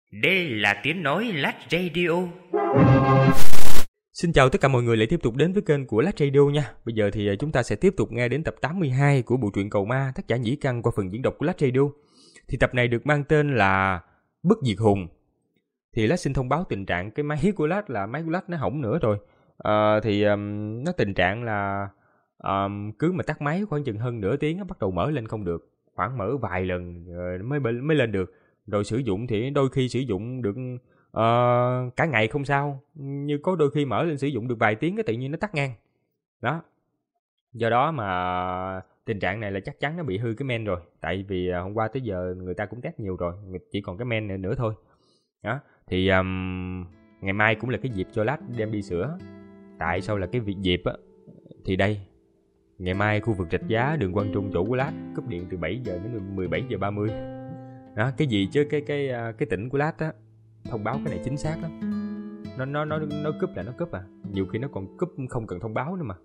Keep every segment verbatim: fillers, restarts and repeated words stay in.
Đây là tiếng nói Lát Radio. Xin chào tất cả mọi người lại tiếp tục đến với kênh của Lát Radio nha. Bây giờ thì chúng ta sẽ tiếp tục nghe đến tập tám mươi hai của bộ truyện Cầu Ma tác giả Nhĩ Căn qua phần diễn đọc của Lát Radio. Thì tập này được mang tên là Bất Diệt Hùng. Thì Lát xin thông báo tình trạng cái máy của Lát là máy của Lát nó hỏng nữa rồi. À, thì um, nó tình trạng là um, cứ mà tắt máy khoảng chừng hơn nửa tiếng nó bắt đầu mở lên không được. Khoảng mở vài lần rồi mới mới lên được. Rồi sử dụng thì đôi khi sử dụng được uh, cả ngày không sao. Như có đôi khi mở lên sử dụng được vài tiếng cái tự nhiên nó tắt ngang. Đó. Do đó mà tình trạng này là chắc chắn nó bị hư cái men rồi. Tại vì hôm qua tới giờ người ta cũng test nhiều rồi. Chỉ còn cái men này nữa thôi. Đó. Thì um, ngày mai cũng là cái dịp cho Lát đem đi sửa. Tại sao là cái việc dịp á? Thì đây. Ngày mai khu vực Rạch Giá, đường Quang Trung chỗ của Lát cúp điện từ bảy giờ đến mười bảy giờ ba mươi. Đó, cái gì chứ cái cái cái tỉnh của Lát á, thông báo cái này chính xác lắm. Nó nó nó nó cúp là nó cúp à. Nhiều khi nó còn cúp không cần thông báo nữa mà.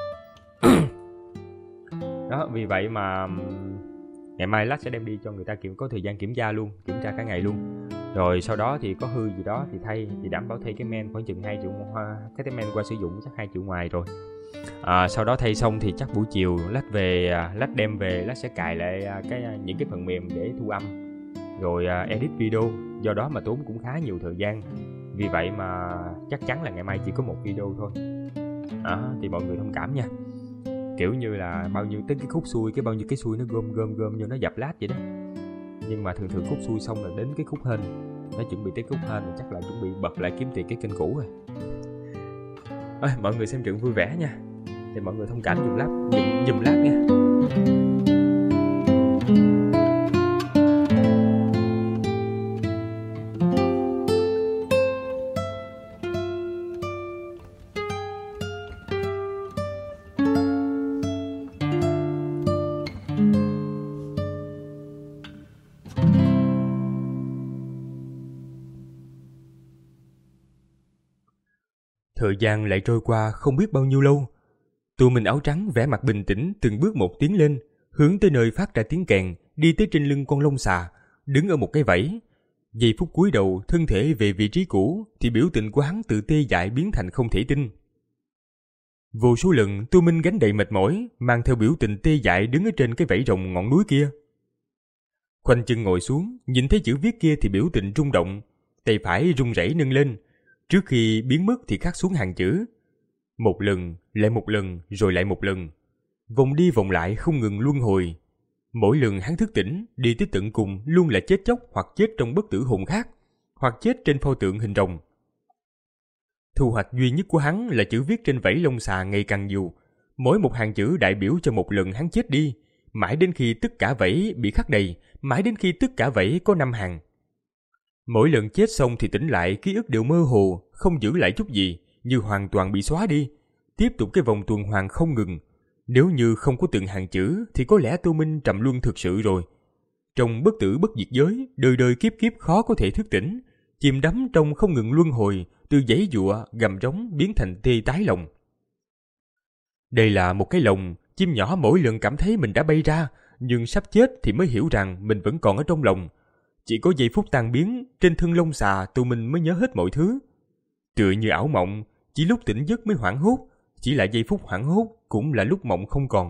Đó, vì vậy mà ngày mai Lát sẽ đem đi cho người ta kiểm có thời gian kiểm tra luôn, kiểm tra cả ngày luôn. Rồi sau đó thì có hư gì đó thì thay, thì đảm bảo thay cái men khoảng chừng hai triệu hoa, cái men qua sử dụng chắc hai triệu ngoài rồi. À, sau đó thay xong thì chắc buổi chiều Lát về, Lát đem về Lát sẽ cài lại cái những cái phần mềm để thu âm rồi edit video, do đó mà tốn cũng khá nhiều thời gian. Vì vậy mà chắc chắn là ngày mai chỉ có một video thôi. À, thì mọi người thông cảm nha. Kiểu như là bao nhiêu tới cái khúc xuôi, cái bao nhiêu cái xuôi nó gom gom gom vô nó dập Lát vậy đó. Nhưng mà thường thường khúc xuôi xong là đến cái khúc hên. Nó chuẩn bị tới khúc hên thì chắc là chuẩn bị bật lại kiếm tiền cái kênh cũ rồi. À, mọi người xem truyện vui vẻ nha. Thì mọi người thông cảm dùm Lát, dùm, dùm Lát nha. Thời gian lại trôi qua không biết bao nhiêu lâu. Tụi mình áo trắng vẻ mặt bình tĩnh từng bước một tiến lên, hướng tới nơi phát ra tiếng kèn, đi tới trên lưng con lông xà, đứng ở một cái vẫy. Giây phút cúi đầu, thân thể về vị trí cũ, thì biểu tình của hắn từ tê dại biến thành không thể tin. Vô số lần, Tô Minh gánh đầy mệt mỏi, mang theo biểu tình tê dại đứng ở trên cái vẫy rồng ngọn núi kia. Khoanh chân ngồi xuống, nhìn thấy chữ viết kia thì biểu tình rung động, tay phải run rẩy nâng lên. Trước khi biến mất thì khắc xuống hàng chữ. Một lần, lại một lần, rồi lại một lần. Vòng đi vòng lại không ngừng luân hồi. Mỗi lần hắn thức tỉnh, đi tới tận cùng luôn là chết chóc hoặc chết trong bất tử hồn khác, hoặc chết trên pho tượng hình rồng. Thu hoạch duy nhất của hắn là chữ viết trên vảy lông xà ngày càng nhiều. Mỗi một hàng chữ đại biểu cho một lần hắn chết đi, mãi đến khi tất cả vảy bị khắc đầy, mãi đến khi tất cả vảy có năm hàng. Mỗi lần chết xong thì tỉnh lại, ký ức đều mơ hồ, không giữ lại chút gì, như hoàn toàn bị xóa đi. Tiếp tục cái vòng tuần hoàn không ngừng. Nếu như không có từng hàng chữ thì có lẽ Tô Minh trầm luân thực sự rồi. Trong bất tử bất diệt giới, đời đời kiếp kiếp khó có thể thức tỉnh, chìm đắm trong không ngừng luân hồi, từ giãy giụa, gầm rống biến thành tê tái lòng. Đây là một cái lồng, chim nhỏ mỗi lần cảm thấy mình đã bay ra, nhưng sắp chết thì mới hiểu rằng mình vẫn còn ở trong lòng. Chỉ có giây phút tan biến, trên thân lông xà Tô Minh mới nhớ hết mọi thứ. Tựa như ảo mộng, chỉ lúc tỉnh giấc mới hoảng hốt, chỉ là giây phút hoảng hốt cũng là lúc mộng không còn.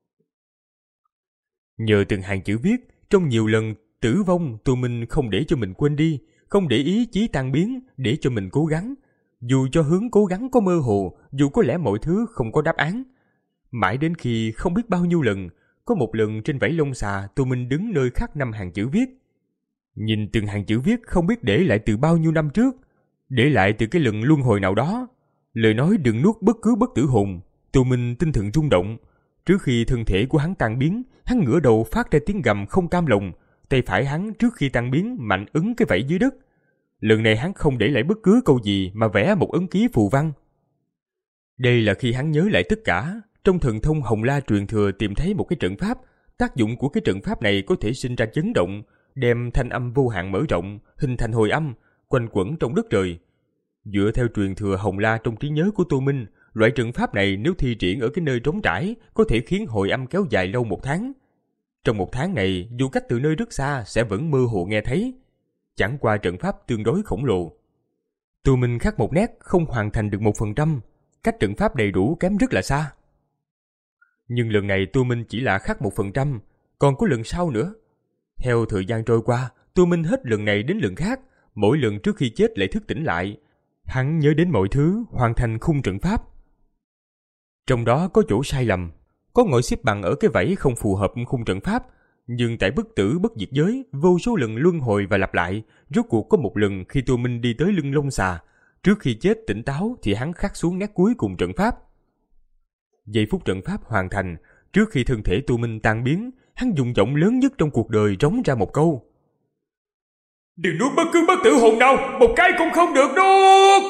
Nhờ từng hàng chữ viết, trong nhiều lần tử vong, Tô Minh không để cho mình quên đi, không để ý chí tan biến, để cho mình cố gắng. Dù cho hướng cố gắng có mơ hồ, dù có lẽ mọi thứ không có đáp án. Mãi đến khi không biết bao nhiêu lần, có một lần trên vảy lông xà Tô Minh đứng nơi khắc năm hàng chữ viết. Nhìn từng hàng chữ viết không biết để lại từ bao nhiêu năm trước, để lại từ cái lần luân hồi nào đó. Lời nói đừng nuốt bất cứ bất tử hồn. Tô Minh tinh thần rung động. Trước khi thân thể của hắn tan biến, hắn ngửa đầu phát ra tiếng gầm không cam lòng. Tay phải hắn trước khi tan biến mạnh ấn cái vảy dưới đất. Lần này hắn không để lại bất cứ câu gì mà vẽ một ấn ký phù văn. Đây là khi hắn nhớ lại tất cả. Trong thần thông Hồng La truyền thừa tìm thấy một cái trận pháp. Tác dụng của cái trận pháp này có thể sinh ra chấn động, đem thanh âm vô hạn mở rộng, hình thành hồi âm, quanh quẩn trong đất trời. Dựa theo truyền thừa Hồng La trong trí nhớ của Tô Minh, loại trận pháp này nếu thi triển ở cái nơi trống trải, có thể khiến hồi âm kéo dài lâu một tháng. Trong một tháng này, dù cách từ nơi rất xa sẽ vẫn mơ hồ nghe thấy. chẳng qua trận pháp tương đối khổng lồ. Tu Minh khắc một nét không hoàn thành được một phần trăm, cách trận pháp đầy đủ kém rất là xa. Nhưng lần này Tu Minh chỉ là khắc một phần trăm, còn có lần sau nữa. Theo thời gian trôi qua, Tu Minh hết lần này đến lần khác, mỗi lần trước khi chết lại thức tỉnh lại. Hắn nhớ đến mọi thứ, hoàn thành khung trận pháp. Trong đó có chỗ sai lầm, có ngồi xếp bằng ở cái vẫy không phù hợp khung trận pháp, nhưng tại bất tử bất diệt giới, vô số lần luân hồi và lặp lại, rốt cuộc có một lần khi Tu Minh đi tới lưng Long Xà, trước khi chết tỉnh táo thì hắn khắc xuống nét cuối cùng trận pháp. Giây phút trận pháp hoàn thành, trước khi thân thể Tu Minh tan biến, hắn dùng giọng lớn nhất trong cuộc đời rống ra một câu: "Đừng nuốt bất cứ bất tử hồn nào, một cái cũng không được nuốt!"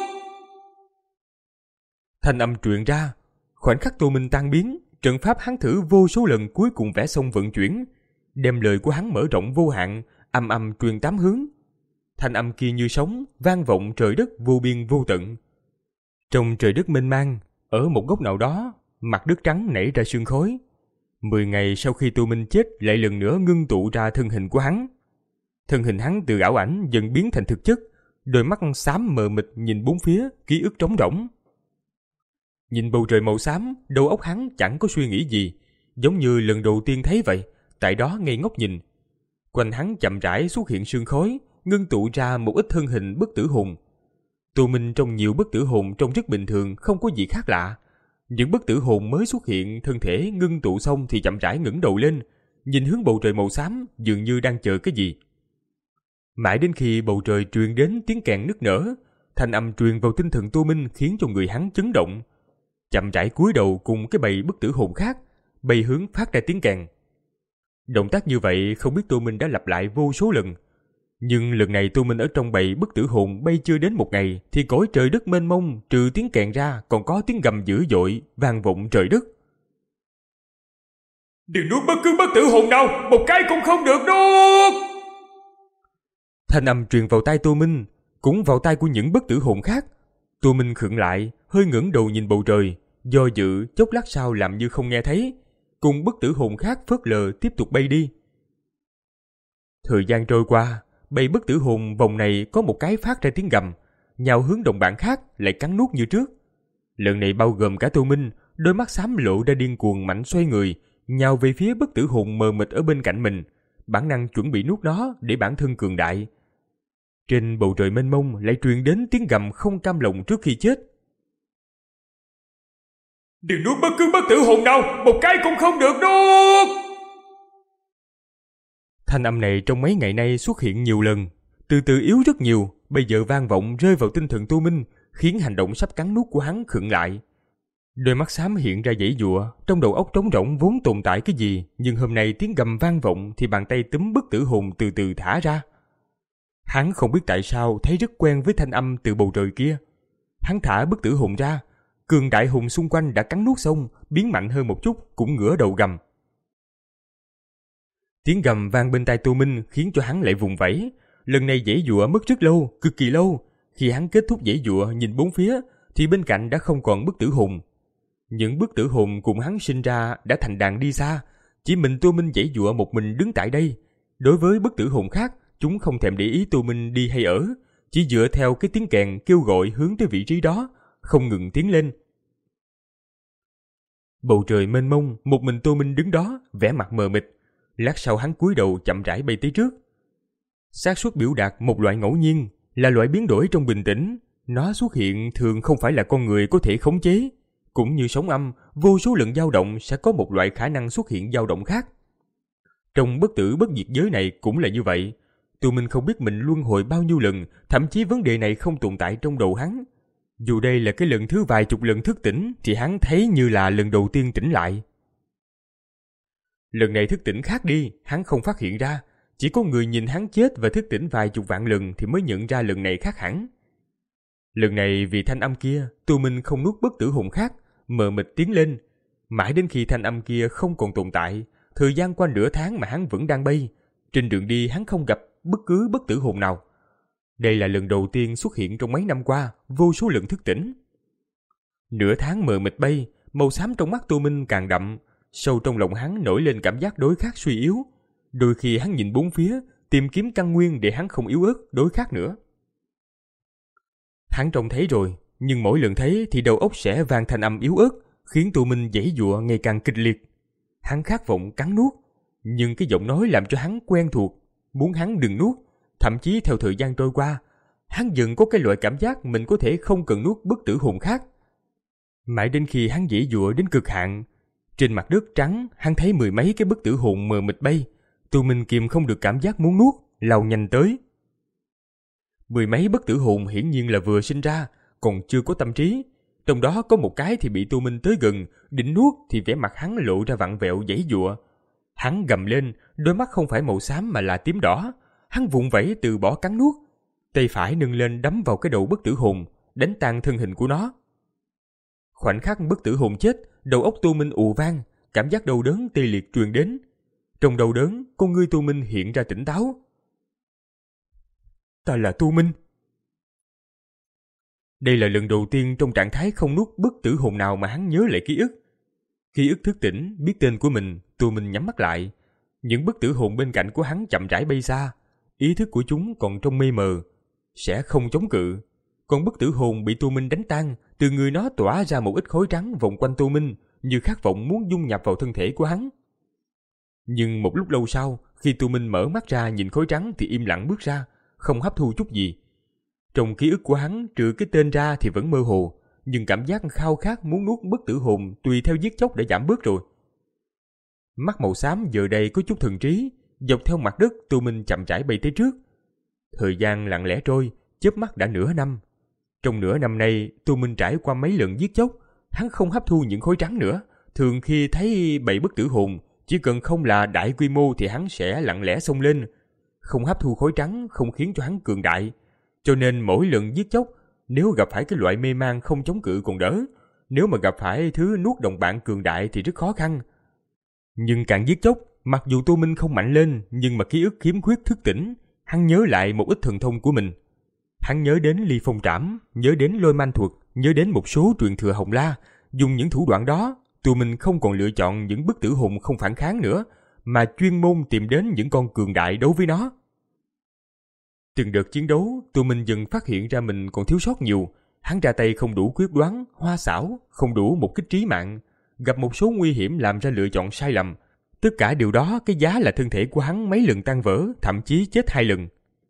Thanh âm truyền ra, khoảnh khắc Tu Minh tan biến, trận pháp hắn thử vô số lần cuối cùng vẽ xong vận chuyển, đem lời của hắn mở rộng vô hạn, âm âm truyền tám hướng. Thanh âm kia như sóng, vang vọng trời đất vô biên vô tận. Trong trời đất mênh mang, ở một góc nào đó, mặt đất trắng nảy ra sương khói. Mười ngày sau khi Tu Minh chết lại lần nữa ngưng tụ ra thân hình của hắn. Thân hình hắn từ ảo ảnh dần biến thành thực chất, đôi mắt xám mờ mịt nhìn bốn phía, ký ức trống rỗng. Nhìn bầu trời màu xám, đầu óc hắn chẳng có suy nghĩ gì, giống như lần đầu tiên thấy vậy, tại đó ngây ngốc nhìn. Quanh hắn chậm rãi xuất hiện sương khói, ngưng tụ ra một ít thân hình bất tử hồn. Tu Minh trong nhiều bất tử hồn trông rất bình thường, không có gì khác lạ. Những bất tử hồn mới xuất hiện thân thể ngưng tụ xong thì chậm rãi ngẩng đầu lên, nhìn hướng bầu trời màu xám, dường như đang chờ cái gì. Mãi đến khi bầu trời truyền đến tiếng kèn nức nở, thanh âm truyền vào tinh thần Tu Minh khiến cho người hắn chấn động. Chậm rãi cúi đầu cùng cái bầy bất tử hồn khác, bay hướng phát ra tiếng kèn. Động tác như vậy không biết Tu Minh đã lặp lại vô số lần. Nhưng lần này Tu Minh ở trong bầy bất tử hồn bay chưa đến một ngày thì cõi trời đất mênh mông trừ tiếng kèn ra còn có tiếng gầm dữ dội vang vọng trời đất. "Đừng nuốt bất cứ bất tử hồn nào, một cái cũng không được nuốt!" Thanh âm truyền vào tai Tu Minh, cũng vào tai của những bất tử hồn khác. Tu Minh khựng lại, hơi ngẩng đầu nhìn bầu trời, do dự chốc lát sau làm như không nghe thấy, cùng bất tử hồn khác phớt lờ tiếp tục bay đi. Thời gian trôi qua, bầy bất tử hồn vòng này có một cái phát ra tiếng gầm, nhào hướng đồng bạn khác lại cắn nuốt như trước. Lần này bao gồm cả Tu Minh, đôi mắt xám lộ ra điên cuồng mạnh xoay người, nhào về phía bất tử hồn mờ mịt ở bên cạnh mình, bản năng chuẩn bị nuốt nó để bản thân cường đại. Trên bầu trời mênh mông lại truyền đến tiếng gầm không cam lòng trước khi chết. "Đừng nuốt bất cứ bất tử hồn nào, một cái cũng không được nuốt!" Thanh âm này trong mấy ngày nay xuất hiện nhiều lần, từ từ yếu rất nhiều, bây giờ vang vọng rơi vào tinh thần Tu Minh, khiến hành động sắp cắn nuốt của hắn khựng lại. Đôi mắt xám hiện ra giãy giụa, trong đầu óc trống rỗng vốn tồn tại cái gì, nhưng hôm nay tiếng gầm vang vọng thì bàn tay túm bất tử hồn từ từ thả ra. Hắn không biết tại sao thấy rất quen với thanh âm từ bầu trời kia. Hắn thả bất tử hồn ra, cường đại hồn xung quanh đã cắn nuốt xong, biến mạnh hơn một chút cũng ngửa đầu gầm. Tiếng gầm vang bên tai Tu Minh khiến cho hắn lại vùng vẫy. Lần này giãy giụa mất rất lâu, cực kỳ lâu. Khi hắn kết thúc giãy giụa nhìn bốn phía thì bên cạnh đã không còn bất tử hồn. Những bất tử hồn cùng hắn sinh ra đã thành đàn đi xa, chỉ mình Tu Minh giãy giụa một mình đứng tại đây. Đối với bất tử hồn khác, chúng không thèm để ý Tu Minh đi hay ở, chỉ dựa theo cái tiếng kèn kêu gọi hướng tới vị trí đó, không ngừng tiến lên. Bầu trời mênh mông, một mình Tu Minh đứng đó, vẻ mặt mờ mịt. Lát sau hắn cúi đầu chậm rãi bay tới trước. Xác suất biểu đạt một loại ngẫu nhiên, là loại biến đổi trong bình tĩnh. Nó xuất hiện thường không phải là con người có thể khống chế. Cũng như sóng âm, vô số lần dao động sẽ có một loại khả năng xuất hiện dao động khác. Trong bất tử bất diệt giới này cũng là như vậy. Tu Minh không biết mình luân hồi bao nhiêu lần, thậm chí vấn đề này không tồn tại trong đầu hắn. Dù đây là cái lần thứ vài chục lần thức tỉnh thì hắn thấy như là lần đầu tiên tỉnh lại. Lần này thức tỉnh khác đi, hắn không phát hiện ra. Chỉ có người nhìn hắn chết và thức tỉnh vài chục vạn lần thì mới nhận ra lần này khác hẳn. Lần này vì thanh âm kia, Tu Minh không nuốt bất tử hồn khác, mờ mịt tiến lên. Mãi đến khi thanh âm kia không còn tồn tại, thời gian qua nửa tháng mà hắn vẫn đang bay. Trên đường đi hắn không gặp bất cứ bất tử hồn nào. Đây là lần đầu tiên xuất hiện trong mấy năm qua, vô số lần thức tỉnh. Nửa tháng mờ mịt bay, màu xám trong mắt Tu Minh càng đậm, sâu trong lòng hắn nổi lên cảm giác đối khác suy yếu. Đôi khi hắn nhìn bốn phía, tìm kiếm căn nguyên để hắn không yếu ớt đối khác nữa. Hắn trông thấy rồi, nhưng mỗi lần thấy thì đầu óc sẽ vang thanh âm yếu ớt, khiến Tu Minh giãy giụa ngày càng kịch liệt. Hắn khát vọng cắn nuốt, nhưng cái giọng nói làm cho hắn quen thuộc, muốn hắn đừng nuốt. Thậm chí theo thời gian trôi qua, hắn dần có cái loại cảm giác mình có thể không cần nuốt bất tử hồn khác. Mãi đến khi hắn giãy giụa đến cực hạn, trên mặt đất trắng hắn thấy mười mấy cái bất tử hồn mờ mịt bay. Tu Minh kìm không được cảm giác muốn nuốt, lao nhanh tới. Mười mấy bất tử hồn hiển nhiên là vừa sinh ra, còn chưa có tâm trí. Trong đó có một cái thì bị Tu Minh tới gần, định nuốt thì vẻ mặt hắn lộ ra vặn vẹo giãy giụa. Hắn gầm lên, đôi mắt không phải màu xám mà là tím đỏ. Hắn vụng vẫy từ bỏ cắn nuốt, tay phải nâng lên đấm vào cái đầu bất tử hồn, đánh tan thân hình của nó. Khoảnh khắc bất tử hồn chết, đầu óc Tu Minh ù vang, cảm giác đau đớn tê liệt truyền đến. Trong đau đớn, con ngươi Tu Minh hiện ra tỉnh táo. Ta là Tu Minh. Đây là lần đầu tiên trong trạng thái không nuốt bất tử hồn nào mà hắn nhớ lại ký ức. Ký ức thức tỉnh, biết tên của mình, Tu Minh nhắm mắt lại. Những bất tử hồn bên cạnh của hắn chậm rãi bay xa, ý thức của chúng còn trong mê mờ, sẽ không chống cự. Còn bất tử hồn bị Tu Minh đánh tan, từ người nó tỏa ra một ít khói trắng vòng quanh Tu Minh, như khát vọng muốn dung nhập vào thân thể của hắn. Nhưng một lúc lâu sau, khi Tu Minh mở mắt ra nhìn khói trắng thì im lặng bước ra, không hấp thu chút gì. Trong ký ức của hắn, trừ cái tên ra thì vẫn mơ hồ, nhưng cảm giác khao khát muốn nuốt bất tử hồn tùy theo giết chóc đã giảm bớt rồi. Mắt màu xám giờ đây có chút thần trí, dọc theo mặt đất Tu Minh chậm rãi bay tới trước. Thời gian lặng lẽ trôi, chớp mắt đã nửa năm. Trong nửa năm nay, Tu Minh trải qua mấy lần giết chóc, hắn không hấp thu những khối trắng nữa. Thường khi thấy bầy bất tử hồn, chỉ cần không là đại quy mô thì hắn sẽ lặng lẽ xông lên. Không hấp thu khối trắng không khiến cho hắn cường đại. Cho nên mỗi lần giết chóc, nếu gặp phải cái loại mê man không chống cự còn đỡ. Nếu mà gặp phải thứ nuốt đồng bạn cường đại thì rất khó khăn. Nhưng càng giết chóc, mặc dù Tu Minh không mạnh lên, nhưng mà ký ức khiếm khuyết thức tỉnh, hắn nhớ lại một ít thần thông của mình. Hắn nhớ đến ly phong trảm, nhớ đến lôi man thuật, nhớ đến một số truyền thừa Hồng La. Dùng những thủ đoạn đó, Tu Minh không còn lựa chọn những bất tử hồn không phản kháng nữa, mà chuyên môn tìm đến những con cường đại đấu với nó. Từng đợt chiến đấu, Tu Minh dần phát hiện ra mình còn thiếu sót nhiều. Hắn ra tay không đủ quyết đoán, hoa xảo, không đủ một kích trí mạng, gặp một số nguy hiểm làm ra lựa chọn sai lầm. Tất cả điều đó cái giá là thân thể của hắn mấy lần tan vỡ, thậm chí chết hai lần.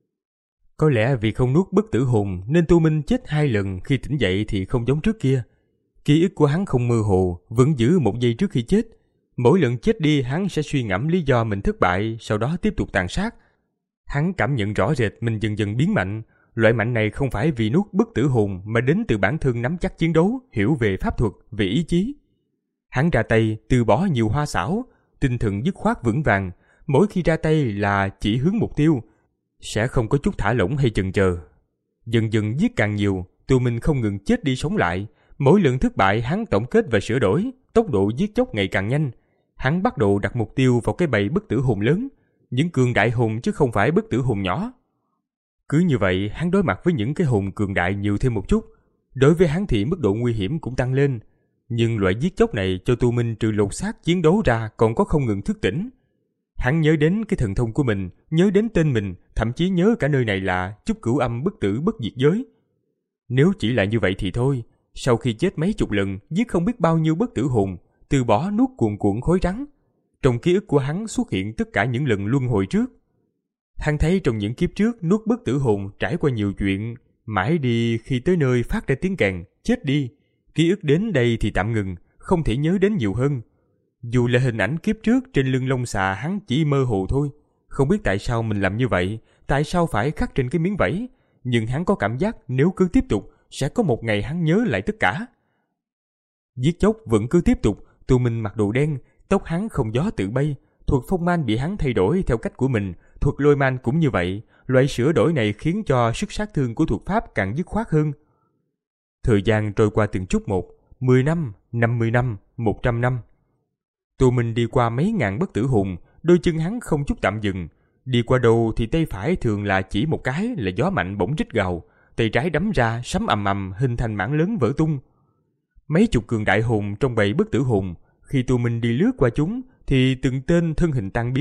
Có lẽ vì không nuốt bất tử hồn nên Tu Minh chết hai lần, khi tỉnh dậy thì không giống trước kia. Ký ức của hắn không mơ hồ, vẫn giữ một giây trước khi chết. Mỗi lần chết đi hắn sẽ suy ngẫm lý do mình thất bại, sau đó tiếp tục tàn sát. Hắn cảm nhận rõ rệt mình dần dần biến mạnh. Loại mạnh này không phải vì nuốt bất tử hồn mà đến từ bản thân nắm chắc chiến đấu, hiểu về pháp thuật, về ý chí. Hắn ra tay từ bỏ nhiều hoa xảo, tinh thần dứt khoát vững vàng. Mỗi khi ra tay là chỉ hướng mục tiêu, sẽ không có chút thả lỏng hay chần chờ. Dần dần giết càng nhiều, Tu Minh không ngừng chết đi sống lại. Mỗi lần thất bại hắn tổng kết và sửa đổi, tốc độ giết chóc ngày càng nhanh. Hắn bắt đầu đặt mục tiêu vào cái bầy bất tử hồn lớn, những cường đại hồn chứ không phải bất tử hồn nhỏ. Cứ như vậy hắn đối mặt với những cái hồn cường đại nhiều thêm một chút. Đối với hắn thì mức độ nguy hiểm cũng tăng lên. Nhưng loại giết chóc này cho Tu Minh trừ lột xác chiến đấu ra còn có không ngừng thức tỉnh. Hắn nhớ đến cái thần thông của mình, nhớ đến tên mình, thậm chí nhớ cả nơi này là Chúc Cửu Âm bất tử bất diệt giới. Nếu chỉ là như vậy thì thôi, sau khi chết mấy chục lần, giết không biết bao nhiêu bất tử hồn, từ bỏ nuốt cuồn cuộn khối trắng. Trong ký ức của hắn xuất hiện tất cả những lần luân hồi trước. Hắn thấy trong những kiếp trước nuốt bất tử hồn trải qua nhiều chuyện, mãi đi khi tới nơi phát ra tiếng kèn, chết đi. Ký ức đến đây thì tạm ngừng, không thể nhớ đến nhiều hơn. Dù là hình ảnh kiếp trước trên lưng lông xà hắn chỉ mơ hồ thôi. Không biết tại sao mình làm như vậy, tại sao phải khắc trên cái miếng vảy. Nhưng hắn có cảm giác nếu cứ tiếp tục, sẽ có một ngày hắn nhớ lại tất cả. Giết chóc vẫn cứ tiếp tục. Tu Minh mặc đồ đen, tóc hắn không gió tự bay. Thuật phong man bị hắn thay đổi theo cách của mình, thuật lôi man cũng như vậy. Loại sửa đổi này khiến cho sức sát thương của thuật pháp càng dứt khoát hơn. Thời gian trôi qua từng chút một, mười năm, năm mươi năm, một trăm năm. Tu Minh đi qua mấy ngàn bất tử hồn, đôi chân hắn không chút tạm dừng. Đi qua đầu thì tay phải thường là chỉ một cái là gió mạnh bỗng rít gào, tay trái đấm ra sấm ầm ầm hình thành mảng lớn vỡ tung. Mấy chục cường đại hồn trong bầy bất tử hồn, khi Tu Minh đi lướt qua chúng thì từng tên thân hình tan biến,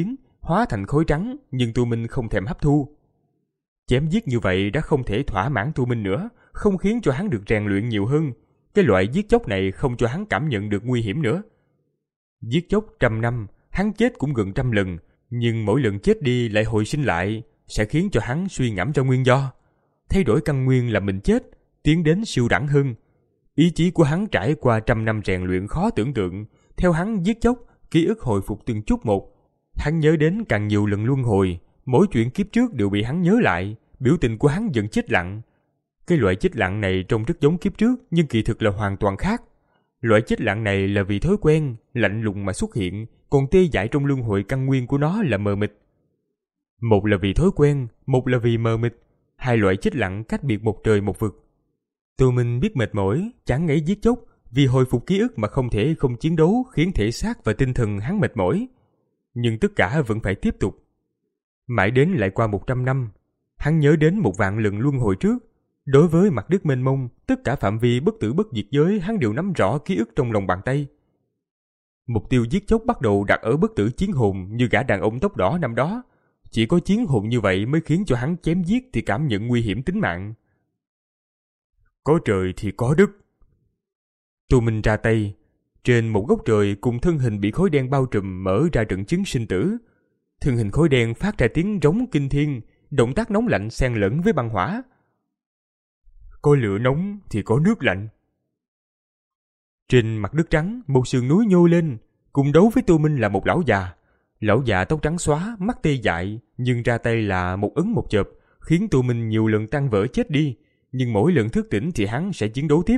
hóa thành khối trắng, nhưng Tu Minh không thèm hấp thu. Chém giết như vậy đã không thể thỏa mãn Tu Minh nữa, không khiến cho hắn được rèn luyện nhiều hơn. Cái loại giết chóc này không cho hắn cảm nhận được nguy hiểm nữa. Giết chóc trăm năm, hắn chết cũng gần trăm lần, nhưng mỗi lần chết đi lại hồi sinh lại, sẽ khiến cho hắn suy ngẫm ra nguyên do. Thay đổi căn nguyên là mình chết, tiến đến siêu đẳng hơn. Ý chí của hắn trải qua trăm năm rèn luyện khó tưởng tượng, theo hắn giết chóc, ký ức hồi phục từng chút một. Hắn nhớ đến càng nhiều lần luân hồi, mỗi chuyện kiếp trước đều bị hắn nhớ lại, biểu tình của hắn dần chết lặng. Cái loại chết lặng này trông rất giống kiếp trước, nhưng kỳ thực là hoàn toàn khác. Loại chết lặng này là vì thói quen, lạnh lùng mà xuất hiện, còn tê dại trong luân hồi căn nguyên của nó là mờ mịt. Một là vì thói quen, một là vì mờ mịt, hai loại chết lặng cách biệt một trời một vực. Tô Minh biết mệt mỏi, chán ngấy giết chóc, vì hồi phục ký ức mà không thể không chiến đấu khiến thể xác và tinh thần hắn mệt mỏi. Nhưng tất cả vẫn phải tiếp tục. Mãi đến lại qua một trăm năm, hắn nhớ đến một vạn lần luân hồi trước. Đối với mặt đất mênh mông, tất cả phạm vi bất tử bất diệt giới hắn đều nắm rõ ký ức trong lòng bàn tay. Mục tiêu giết chóc bắt đầu đặt ở bất tử chiến hồn như gã đàn ông tóc đỏ năm đó. Chỉ có chiến hồn như vậy mới khiến cho hắn chém giết thì cảm nhận nguy hiểm tính mạng. Có trời thì có đất. Tu Minh ra tay, trên một góc trời cùng thân hình bị khối đen bao trùm mở ra trận chiến sinh tử. Thân hình khối đen phát ra tiếng rống kinh thiên, động tác nóng lạnh xen lẫn với băng hỏa. Có lửa nóng thì có nước lạnh. Trên mặt đất trắng, một sườn núi nhô lên, cùng đấu với Tu Minh là một lão già. Lão già tóc trắng xóa, mắt tê dại, nhưng ra tay là một ấn một chộp, khiến Tu Minh nhiều lần tan vỡ chết đi, nhưng mỗi lần thức tỉnh thì hắn sẽ chiến đấu tiếp.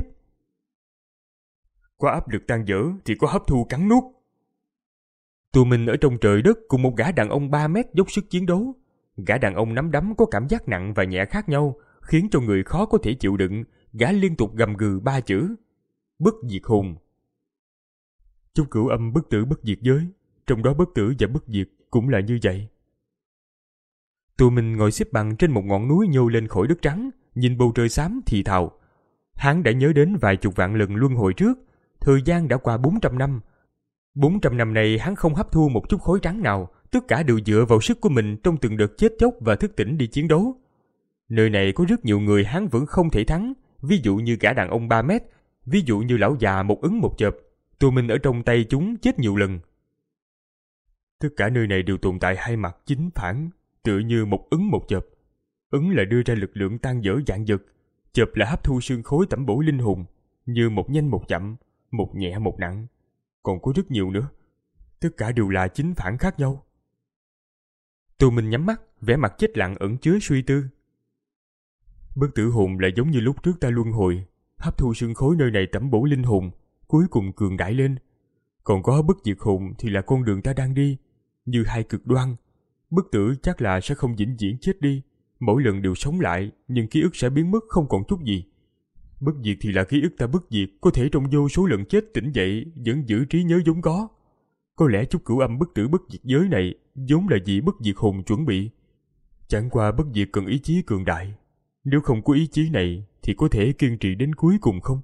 Có áp lực tan vỡ thì có hấp thu cắn nuốt. Tu Minh ở trong trời đất cùng một gã đàn ông ba mét dốc sức chiến đấu. Gã đàn ông nắm đấm có cảm giác nặng và nhẹ khác nhau, khiến cho người khó có thể chịu đựng. Gã liên tục gầm gừ ba chữ: bất diệt hồn. Chúc cửu âm bất tử bất diệt giới, trong đó bất tử và bất diệt cũng là như vậy. Tu Minh ngồi xếp bằng trên một ngọn núi nhô lên khỏi đất trắng, nhìn bầu trời xám thì thào. Hắn đã nhớ đến vài chục vạn lần luân hồi trước, thời gian đã qua bốn trăm năm. bốn trăm năm này hắn không hấp thu một chút khối trắng nào, tất cả đều dựa vào sức của mình trong từng đợt chết chóc và thức tỉnh đi chiến đấu. Nơi này có rất nhiều người hắn vẫn không thể thắng, ví dụ như gã đàn ông ba mét, ví dụ như lão già một ấn một chộp. Tu Minh ở trong tay chúng chết nhiều lần. Tất cả nơi này đều tồn tại hai mặt chính phản, tựa như một ấn một chộp. Ấn là đưa ra lực lượng tan vỡ vạn vật, chộp là hấp thu xương khối tẩm bổ linh hồn, như một nhanh một chậm, một nhẹ một nặng. Còn có rất nhiều nữa, tất cả đều là chính phản khác nhau. Tu Minh nhắm mắt, vẻ mặt chết lặng ẩn chứa suy tư. Bất tử hồn là giống như lúc trước ta luân hồi, hấp thu xương khối nơi này tẩm bổ linh hồn, cuối cùng cường đại lên. Còn có bất diệt hồn thì là con đường ta đang đi, như hai cực đoan. Bất tử chắc là sẽ không vĩnh viễn chết đi, mỗi lần đều sống lại, nhưng ký ức sẽ biến mất không còn chút gì. Bất diệt thì là ký ức ta bất diệt, có thể trong vô số lần chết tỉnh dậy, vẫn giữ trí nhớ vốn có. Có lẽ chút cửu âm bất tử bất diệt giới này vốn là vì bất diệt hồn chuẩn bị. Chẳng qua bất diệt cần ý chí cường đại, nếu không có ý chí này thì có thể kiên trì đến cuối cùng không?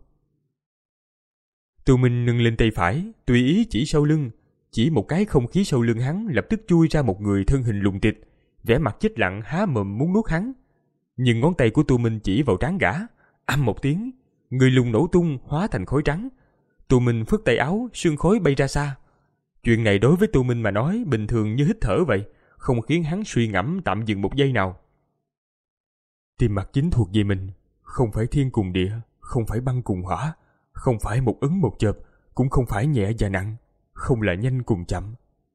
Tu Minh nâng lên tay phải, tùy ý chỉ sau lưng, chỉ một cái không khí sau lưng hắn lập tức chui ra một người thân hình lùng tịch, vẻ mặt chết lặng há mồm muốn nuốt hắn. Nhưng ngón tay của Tu Minh chỉ vào trán gã, ầm một tiếng, người lùng nổ tung hóa thành khói trắng. Tu Minh phất tay áo, sương khói bay ra xa. Chuyện này đối với Tu Minh mà nói bình thường như hít thở vậy, không khiến hắn suy ngẫm tạm dừng một giây nào. Tim mặt chính thuộc về mình, không phải thiên cùng địa, không phải băng cùng hỏa, không phải một ấn một chộp, cũng không phải nhẹ và nặng, không là nhanh cùng chậm.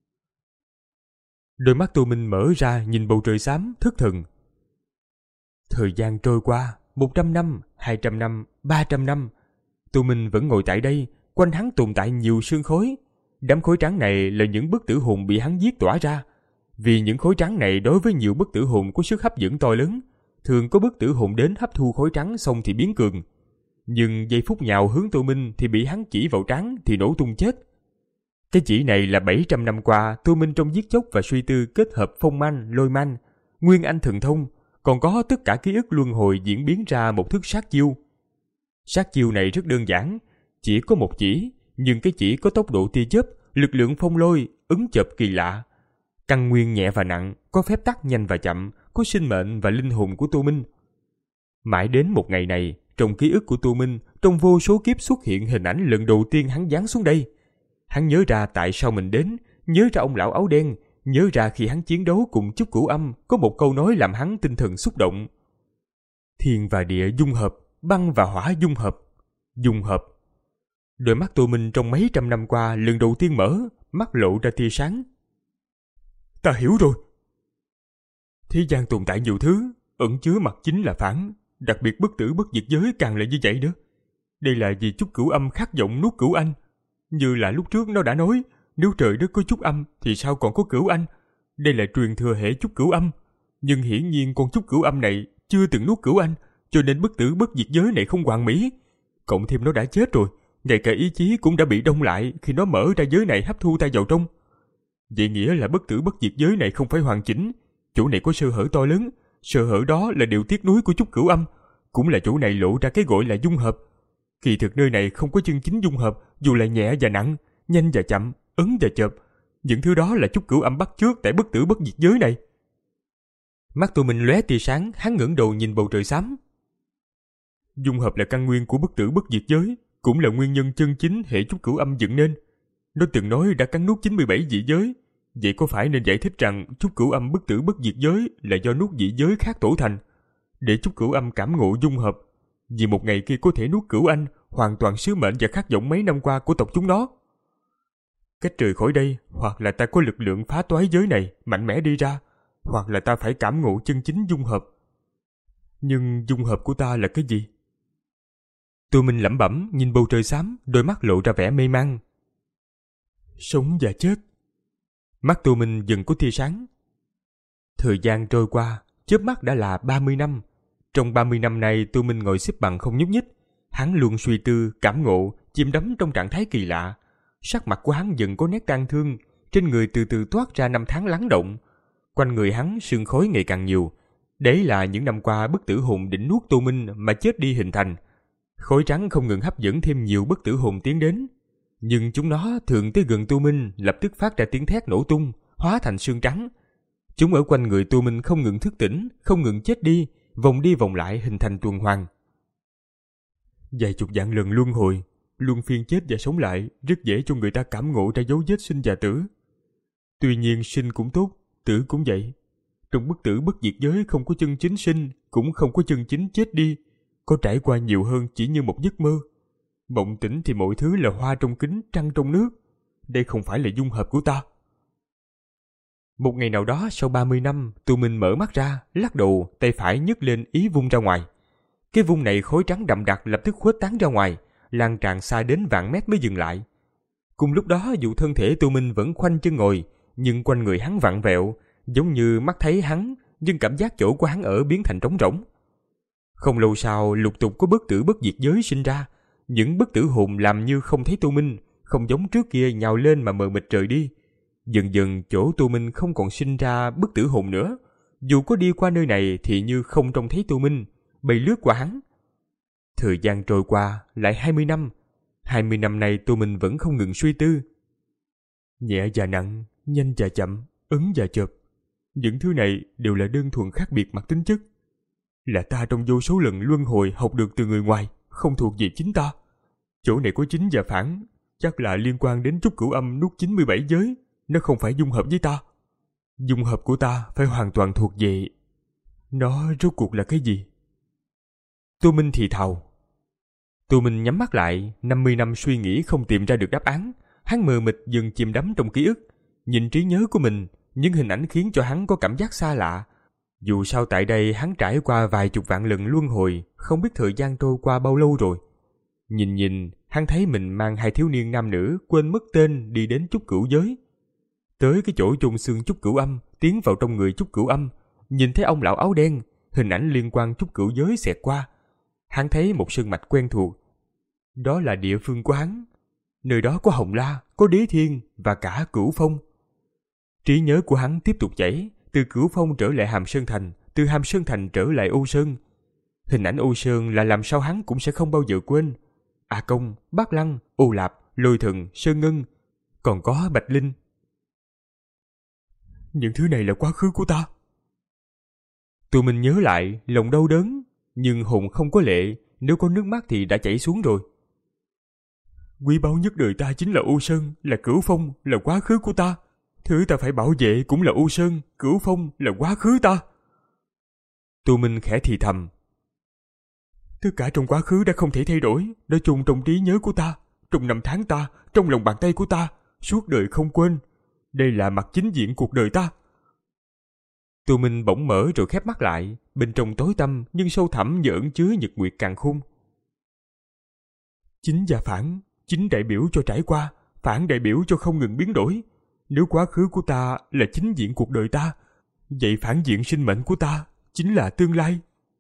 Đôi mắt Tu Minh mở ra nhìn bầu trời xám thất thần. Thời gian trôi qua, một trăm năm, hai trăm năm, ba trăm năm. Tu Minh vẫn ngồi tại đây, quanh hắn tồn tại nhiều sương khối. Đám khối trắng này là những bất tử hồn bị hắn giết tỏa ra. Vì những khối trắng này đối với nhiều bất tử hồn có sức hấp dẫn to lớn, thường có bất tử hồn đến hấp thu khối trắng xong thì biến cường. Nhưng giây phút nhào hướng Tu Minh thì bị hắn chỉ vào trán thì nổ tung chết. Cái chỉ này là bảy trăm năm qua Tu Minh trong giết chóc và suy tư kết hợp phong manh, lôi manh, nguyên anh thần thông, còn có tất cả ký ức luân hồi diễn biến ra một thức sát chiêu. Sát chiêu này rất đơn giản, chỉ có một chỉ, nhưng cái chỉ có tốc độ tia chớp, lực lượng phong lôi, ứng chộp kỳ lạ. Căn nguyên nhẹ và nặng, có phép tắc nhanh và chậm, có sinh mệnh và linh hồn của Tô Minh. Mãi đến một ngày này, trong ký ức của Tô Minh, trong vô số kiếp xuất hiện hình ảnh lần đầu tiên hắn giáng xuống đây. Hắn nhớ ra tại sao mình đến, nhớ ra ông lão áo đen, nhớ ra khi hắn chiến đấu cùng Chúc Cửu Âm có một câu nói làm hắn tinh thần xúc động. Thiên và địa dung hợp, băng và hỏa dung hợp, dung hợp. Đôi mắt Tô Minh trong mấy trăm năm qua lần đầu tiên mở, mắt lộ ra tia sáng. Ta hiểu rồi. Thế gian tồn tại nhiều thứ, ẩn chứa mặt chính là phản, đặc biệt bất tử bất diệt giới càng là như vậy nữa. Đây là vì Chúc Cửu Âm khát vọng nuốt Cửu Anh. Như là lúc trước nó đã nói, nếu trời đất có Chúc Âm thì sao còn có Cửu Anh. Đây là truyền thừa hệ Chúc Cửu Âm. Nhưng hiển nhiên con Chúc Cửu Âm này chưa từng nuốt Cửu Anh, cho nên bất tử bất diệt giới này không hoàn mỹ. Cộng thêm nó đã chết rồi, ngay cả ý chí cũng đã bị đông lại khi nó mở ra giới này hấp thu ta vào trong. Vậy nghĩa là bất tử bất diệt giới này không phải hoàn chỉnh. Chỗ này có sơ hở to lớn. Sơ hở đó là điều tiếc nuối của Chúc Cửu Âm. Cũng là chỗ này lộ ra cái gọi là dung hợp. Kỳ thực nơi này không có chân chính dung hợp, dù là nhẹ và nặng, nhanh và chậm, ấn và chợp. Những thứ đó là Chúc Cửu Âm bắt chước tại bất tử bất diệt giới này. Mắt Tô Minh lóe tia sáng, hắn ngẩng đầu nhìn bầu trời xám. Dung hợp là căn nguyên của bất tử bất diệt giới, cũng là nguyên nhân chân chính hệ Chúc Cửu Âm dựng nên. Nó từng nói đã cắn nuốt chín mươi bảy dị giới. Vậy có phải nên giải thích rằng Chúc Cửu Âm bất tử bất diệt giới là do nuốt dị giới khác tổ thành, để Chúc Cửu Âm cảm ngộ dung hợp, vì một ngày kia có thể nuốt Cửu Anh, hoàn toàn sứ mệnh và khát vọng mấy năm qua của tộc chúng nó. Cách rời khỏi đây, hoặc là ta có lực lượng phá toái giới này, mạnh mẽ đi ra, hoặc là ta phải cảm ngộ chân chính dung hợp. Nhưng dung hợp của ta là cái gì? Tô Minh lẩm bẩm nhìn bầu trời xám, đôi mắt lộ ra vẻ mê man. Sống và chết. Mắt Tô Minh dần có tia sáng. Thời gian trôi qua, chớp mắt đã là ba mươi năm. Trong ba mươi năm này, Tô Minh ngồi xếp bằng không nhúc nhích. Hắn luôn suy tư, cảm ngộ, chìm đắm trong trạng thái kỳ lạ. Sắc mặt của hắn dần có nét tang thương, trên người từ từ toát ra năm tháng lắng động. Quanh người hắn sương khói ngày càng nhiều. Đấy là những năm qua bất tử hồn định nuốt Tô Minh mà chết đi hình thành. Khói trắng không ngừng hấp dẫn thêm nhiều bất tử hồn tiến đến. Nhưng chúng nó thường tới gần Tô Minh lập tức phát ra tiếng thét nổ tung, hóa thành sương trắng. Chúng ở quanh người Tô Minh không ngừng thức tỉnh, không ngừng chết đi, vòng đi vòng lại hình thành tuần hoàn. Vài chục vạn lần luân hồi, luân phiên chết và sống lại, rất dễ cho người ta cảm ngộ ra dấu vết sinh và tử. Tuy nhiên sinh cũng tốt, tử cũng vậy. Trong bất tử bất diệt giới không có chân chính sinh, cũng không có chân chính chết đi, có trải qua nhiều hơn chỉ như một giấc mơ. Mộng tỉnh thì mọi thứ là hoa trong kính, trăng trong nước. Đây không phải là dung hợp của ta. Một ngày nào đó sau ba mươi năm, Tô Minh mở mắt ra, lắc đầu, tay phải nhấc lên ý vung ra ngoài. Cái vung này khói trắng đậm đặc lập tức khuếch tán ra ngoài, lan tràn xa đến vạn mét mới dừng lại. Cùng lúc đó dù thân thể Tô Minh vẫn khoanh chân ngồi, nhưng quanh người hắn vặn vẹo, giống như mắt thấy hắn, nhưng cảm giác chỗ của hắn ở biến thành trống rỗng. Không lâu sau, lục tục có bất tử bất diệt giới sinh ra. Những bất tử hồn làm như không thấy Tô Minh, không giống trước kia nhào lên mà mờ mịt rời đi. Dần dần chỗ Tô Minh không còn sinh ra bất tử hồn nữa. Dù có đi qua nơi này thì như không trông thấy Tô Minh, bay lướt qua hắn. Thời gian trôi qua, lại hai mươi năm. hai mươi năm nay Tô Minh vẫn không ngừng suy tư. Nhẹ và nặng, nhanh và chậm, ấn và chợp. Những thứ này đều là đơn thuần khác biệt mặt tính chất. Là ta trong vô số lần luân hồi học được từ người ngoài, không thuộc về chính ta. Chỗ này có chính và phản, chắc là liên quan đến Chúc Cửu Âm nuốt chín mươi bảy giới. Nó không phải dung hợp với ta. Dung hợp của ta phải hoàn toàn thuộc về. Nó rốt cuộc là cái gì? Tô Minh thì thào. Tô Minh nhắm mắt lại, năm mươi năm suy nghĩ không tìm ra được đáp án. Hắn mờ mịt dần chìm đắm trong ký ức. Nhìn trí nhớ của mình, những hình ảnh khiến cho hắn có cảm giác xa lạ. Dù sao tại đây hắn trải qua vài chục vạn lần luân hồi, không biết thời gian trôi qua bao lâu rồi. Nhìn nhìn, hắn thấy mình mang hai thiếu niên nam nữ quên mất tên đi đến Chúc Cửu giới. Tới cái chỗ chôn xương Chúc Cửu Âm, tiến vào trong người Chúc Cửu Âm, nhìn thấy ông lão áo đen, hình ảnh liên quan Chúc Cửu giới xẹt qua. Hắn thấy một sơn mạch quen thuộc. Đó là địa phương của hắn. Nơi đó có Hồng La, có Đế Thiên và cả Cửu Phong. Trí nhớ của hắn tiếp tục chảy, từ Cửu Phong trở lại Hàm Sơn Thành, từ Hàm Sơn Thành trở lại Ô Sơn. Hình ảnh Ô Sơn là làm sao hắn cũng sẽ không bao giờ quên. A Công, Bát Lăng, Ô Lạp, Lôi Thần, Sơn Ngân, còn có Bạch Linh. những thứ này là quá khứ của ta. Tụi mình nhớ lại, lòng đau đớn, nhưng hồn không có lệ, nếu có nước mắt thì đã chảy xuống rồi. Quý báu nhất đời ta chính là U Sơn, là Cửu Phong, là quá khứ của ta. Thứ ta phải bảo vệ cũng là U Sơn, Cửu Phong, là quá khứ ta. Tụi mình khẽ thì thầm. Tất cả trong quá khứ đã không thể thay đổi, đã chôn trong trí nhớ của ta, trong năm tháng ta, trong lòng bàn tay của ta, suốt đời không quên. Đây là mặt chính diện cuộc đời ta. Tụi mình bỗng mở rồi khép mắt lại, bên trong tối tăm nhưng sâu thẳm như ẩn chứa nhật nguyệt càn khôn. Chính và phản, chính đại biểu cho trải qua, phản đại biểu cho không ngừng biến đổi. Nếu quá khứ của ta là chính diện cuộc đời ta, vậy phản diện sinh mệnh của ta chính là tương lai.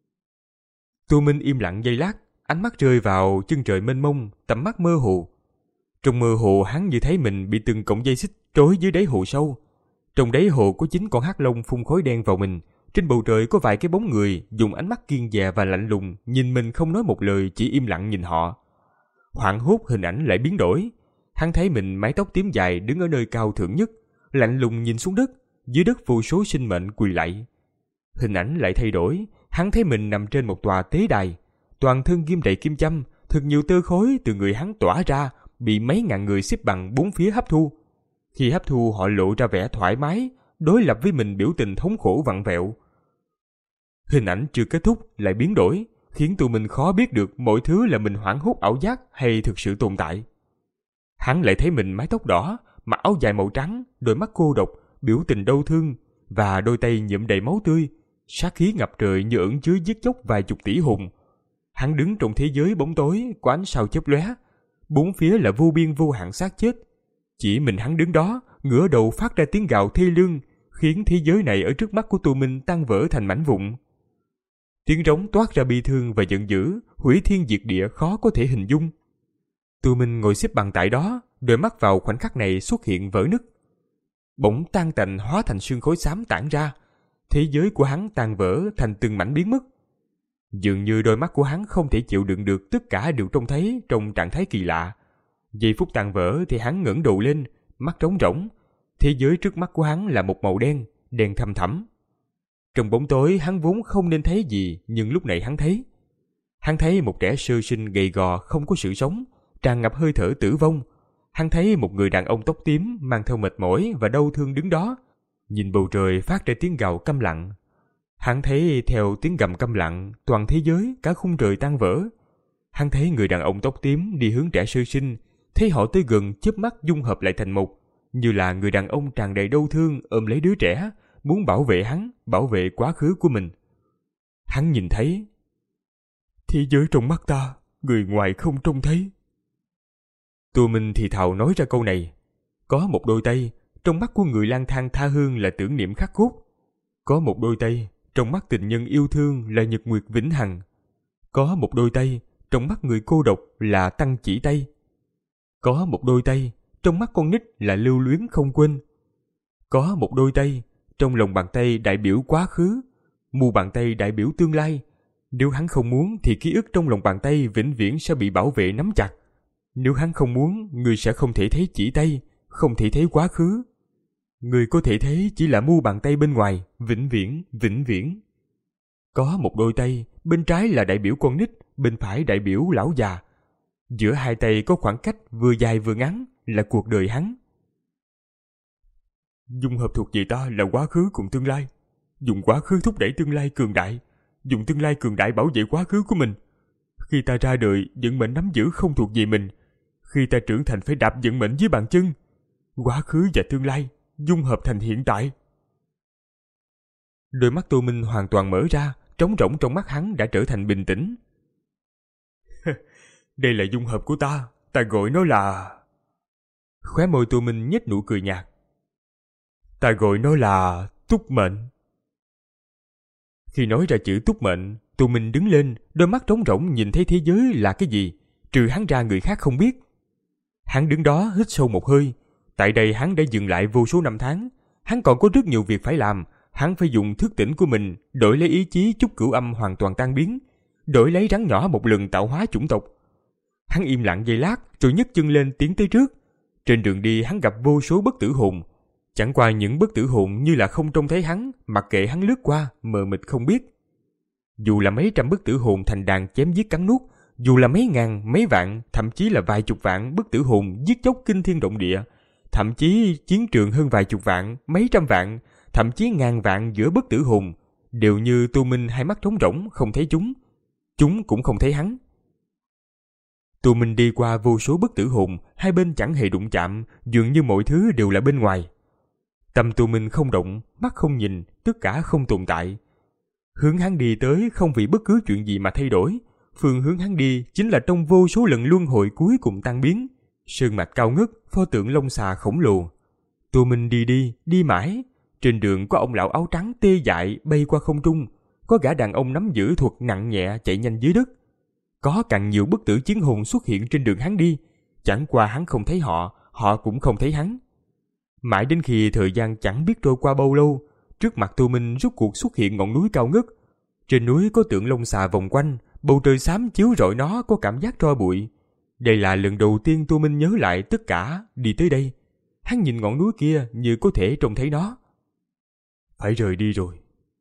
Tụi mình im lặng giây lát, ánh mắt rơi vào chân trời mênh mông, tầm mắt mơ hồ. Trong mơ hồ hắn như thấy mình bị từng cọng dây xích trói dưới đáy hồ sâu. Trong đáy hồ có chín con hắc long phun khói đen vào mình. Trên bầu trời có vài cái bóng người dùng ánh mắt kiên dè và lạnh lùng nhìn mình không nói một lời, chỉ im lặng nhìn họ. Hoảng hốt hình ảnh lại biến đổi. Hắn thấy mình mái tóc tím dài đứng ở nơi cao thượng nhất, lạnh lùng nhìn xuống đất. Dưới đất vô số sinh mệnh quỳ lạy. Hình ảnh lại thay đổi. Hắn thấy mình nằm trên một tòa tế đài, toàn thân ghim đầy kim châm, thật nhiều tơ khói từ người hắn tỏa ra, bị mấy ngàn người xếp bằng bốn phía hấp thu. Khi hấp thu họ lộ ra vẻ thoải mái, đối lập với mình biểu tình thống khổ vặn vẹo. Hình ảnh chưa kết thúc lại biến đổi, khiến tụi mình khó biết được mọi thứ là mình hoảng hốt ảo giác hay thực sự tồn tại. Hắn lại thấy mình mái tóc đỏ, mặc áo dài màu trắng, đôi mắt cô độc, biểu tình đau thương và đôi tay nhuộm đầy máu tươi, sát khí ngập trời như ẩn chứa giết chóc vài chục tỷ hồn. Hắn đứng trong thế giới bóng tối có ánh sao chớp lóe, bốn phía là vô biên vô hạn xác chết. Chỉ mình hắn đứng đó, ngửa đầu phát ra tiếng gào thê lương, khiến thế giới này ở trước mắt của tụi mình tan vỡ thành mảnh vụn. Tiếng rống toát ra bi thương và giận dữ, hủy thiên diệt địa khó có thể hình dung. Tụi mình ngồi xếp bằng tại đó, đôi mắt vào khoảnh khắc này xuất hiện vỡ nứt. Bỗng tan tành hóa thành sương khói xám tản ra. Thế giới của hắn tan vỡ thành từng mảnh biến mất. Dường như đôi mắt của hắn không thể chịu đựng được tất cả đều trông thấy trong trạng thái kỳ lạ. Giây phút tan vỡ thì hắn ngẩng đầu lên, mắt trống rỗng. Thế giới trước mắt của hắn là một màu đen, đen thăm thẳm. Trong bóng tối hắn vốn không nên thấy gì, nhưng lúc này hắn thấy. Hắn thấy một trẻ sơ sinh gầy gò không có sự sống, tràn ngập hơi thở tử vong. Hắn thấy một người đàn ông tóc tím mang theo mệt mỏi và đau thương đứng đó, nhìn bầu trời phát ra tiếng gào câm lặng. Hắn thấy theo tiếng gầm câm lặng, toàn thế giới, cả khung trời tan vỡ. Hắn thấy người đàn ông tóc tím đi hướng trẻ sơ sinh, thấy họ tới gần chớp mắt dung hợp lại thành một, như là người đàn ông tràn đầy đau thương ôm lấy đứa trẻ, muốn bảo vệ hắn, bảo vệ quá khứ của mình. Hắn nhìn thấy, thế giới trong mắt ta, người ngoài không trông thấy. Tụi mình thì thào nói ra câu này. Có một đôi tay, trong mắt của người lang thang tha hương là tưởng niệm khắc cốt. Có một đôi tay, trong mắt tình nhân yêu thương là nhật nguyệt vĩnh hằng. Có một đôi tay, trong mắt người cô độc là tăng chỉ tay. Có một đôi tay, trong mắt con nít là lưu luyến không quên. Có một đôi tay, trong lòng bàn tay đại biểu quá khứ, mu bàn tay đại biểu tương lai. Nếu hắn không muốn thì ký ức trong lòng bàn tay vĩnh viễn sẽ bị bảo vệ nắm chặt. Nếu hắn không muốn, người sẽ không thể thấy chỉ tay, không thể thấy quá khứ. Người có thể thấy chỉ là mu bàn tay bên ngoài, vĩnh viễn, vĩnh viễn. Có một đôi tay, bên trái là đại biểu con nít, bên phải đại biểu lão già. Giữa hai tay có khoảng cách vừa dài vừa ngắn, là cuộc đời hắn. Dung hợp thuộc về ta là quá khứ cùng tương lai. Dùng quá khứ thúc đẩy tương lai cường đại, dùng tương lai cường đại bảo vệ quá khứ của mình. Khi ta ra đời, vận mệnh nắm giữ không thuộc về mình. Khi ta trưởng thành phải đạp vận mệnh dưới bàn chân. Quá khứ và tương lai dung hợp thành hiện tại. Đôi mắt Tô Minh hoàn toàn mở ra, trống rỗng trong mắt hắn đã trở thành bình tĩnh. Đây là dung hợp của ta, ta gọi nó là... Khóe môi Tô Minh nhếch nụ cười nhạt. Ta gọi nó là túc mệnh. Khi nói ra chữ túc mệnh, Tô Minh đứng lên, đôi mắt trống rỗng nhìn thấy thế giới là cái gì, trừ hắn ra người khác không biết. Hắn đứng đó hít sâu một hơi. Tại đây hắn đã dừng lại vô số năm tháng. Hắn còn có rất nhiều việc phải làm. Hắn phải dùng thức tỉnh của mình đổi lấy ý chí chúc cửu âm hoàn toàn tan biến, đổi lấy rắn nhỏ một lần tạo hóa chủng tộc. Hắn im lặng giây lát rồi nhấc chân lên tiến tới trước. Trên đường đi hắn gặp vô số bất tử hồn. Chẳng qua những bất tử hồn như là không trông thấy hắn, mặc kệ hắn lướt qua, mờ mịt không biết. Dù là mấy trăm bất tử hồn thành đàn chém giết cắn nuốt, dù là mấy ngàn, mấy vạn, thậm chí là vài chục vạn bất tử hồn giết chóc kinh thiên động địa, thậm chí chiến trường hơn vài chục vạn, mấy trăm vạn, thậm chí ngàn vạn giữa bất tử hồn, đều như Tô Minh hai mắt trống rỗng không thấy chúng. Chúng cũng không thấy hắn. Tô Minh đi qua vô số bất tử hồn, hai bên chẳng hề đụng chạm, dường như mọi thứ đều là bên ngoài. Tâm Tô Minh không động, mắt không nhìn, tất cả không tồn tại. Hướng hắn đi tới không vì bất cứ chuyện gì mà thay đổi, phương hướng hắn đi chính là trong vô số lần luân hồi cuối cùng tan biến. Sơn mạch cao ngất, pho tượng long xà khổng lồ. Tô Minh đi đi, đi mãi. Trên đường có ông lão áo trắng tê dại bay qua không trung, có gã đàn ông nắm giữ thuật nặng nhẹ chạy nhanh dưới đất. Có càng nhiều bất tử chiến hồn xuất hiện trên đường hắn đi, chẳng qua hắn không thấy họ, họ cũng không thấy hắn. Mãi đến khi thời gian chẳng biết trôi qua bao lâu, trước mặt Tô Minh rốt cuộc xuất hiện ngọn núi cao ngất. Trên núi có tượng long xà vòng quanh, bầu trời xám chiếu rọi nó có cảm giác tro bụi. Đây là lần đầu tiên Tô Minh nhớ lại tất cả đi tới đây. Hắn nhìn ngọn núi kia như có thể trông thấy nó. Phải rời đi rồi.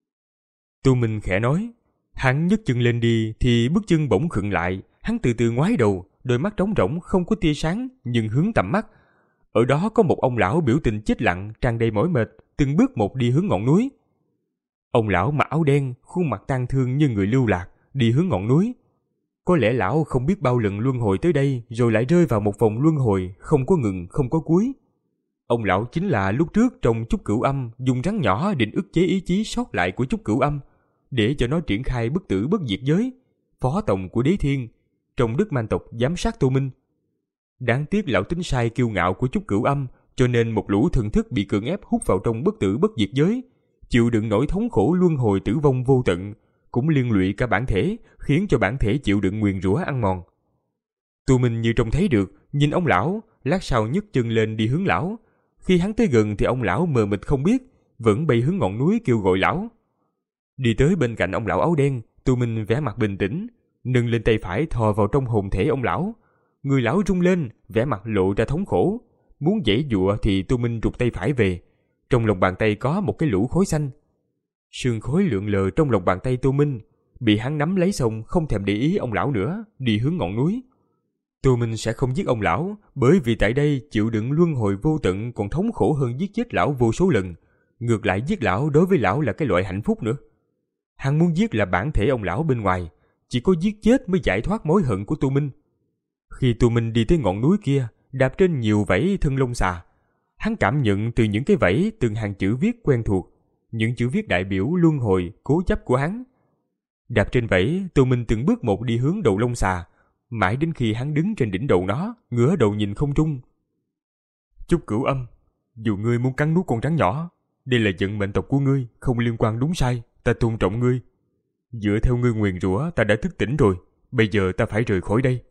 Tô Minh khẽ nói. Hắn nhấc chân lên đi thì bước chân bỗng khựng lại. Hắn từ từ ngoái đầu, đôi mắt trống rỗng không có tia sáng nhưng hướng tầm mắt. Ở đó có một ông lão biểu tình chết lặng, tràn đầy mỏi mệt, từng bước một đi hướng ngọn núi. Ông lão mặc áo đen, khuôn mặt tang thương như người lưu lạc, đi hướng ngọn núi. Có lẽ lão không biết bao lần luân hồi tới đây rồi lại rơi vào một vòng luân hồi không có ngừng, không có cuối. Ông lão chính là lúc trước trong Chúc Cửu Âm dùng rắn nhỏ định ức chế ý chí sót lại của Chúc Cửu Âm để cho nó triển khai bất tử bất diệt giới, phó tổng của Đế Thiên, trong Đức Man tộc giám sát Tô Minh. Đáng tiếc lão tính sai kiêu ngạo của Chúc Cửu Âm, cho nên một lũ thần thức bị cưỡng ép hút vào trong bất tử bất diệt giới, chịu đựng nỗi thống khổ luân hồi tử vong vô tận, cũng liên lụy cả bản thể, khiến cho bản thể chịu đựng nguyền rủa ăn mòn. Tô Minh như trông thấy được, nhìn ông lão, lát sau nhấc chân lên đi hướng lão. Khi hắn tới gần thì ông lão mờ mịt không biết, vẫn bay hướng ngọn núi kêu gọi lão. Đi tới bên cạnh ông lão áo đen, Tô Minh vẻ mặt bình tĩnh, nâng lên tay phải thò vào trong hồn thể ông lão. Người lão rung lên, vẻ mặt lộ ra thống khổ. Muốn giãy giụa thì Tô Minh rụt tay phải về. Trong lòng bàn tay có một cái lũ khối xanh. Sương khối lượn lờ trong lòng bàn tay Tô Minh, bị hắn nắm lấy xong không thèm để ý ông lão nữa, đi hướng ngọn núi. Tô Minh sẽ không giết ông lão, bởi vì tại đây chịu đựng luân hồi vô tận còn thống khổ hơn giết chết lão vô số lần. Ngược lại giết lão đối với lão là cái loại hạnh phúc nữa. Hắn muốn giết là bản thể ông lão bên ngoài, chỉ có giết chết mới giải thoát mối hận của Tô Minh. Khi Tô Minh đi tới ngọn núi kia, đạp trên nhiều vảy thân lông xà, hắn cảm nhận từ những cái vảy từng hàng chữ viết quen thuộc, những chữ viết đại biểu luân hồi cố chấp của hắn. Đạp trên vảy, Tô Minh từng bước một đi hướng đầu lông xà, mãi đến khi hắn đứng trên đỉnh đầu nó, ngửa đầu nhìn không trung. Chúc Cửu Âm, dù ngươi muốn cắn nuốt con rắn nhỏ, đây là vận mệnh tộc của ngươi, không liên quan đúng sai, ta tôn trọng ngươi. Dựa theo ngươi nguyền rủa, ta đã thức tỉnh rồi, bây giờ ta phải rời khỏi đây.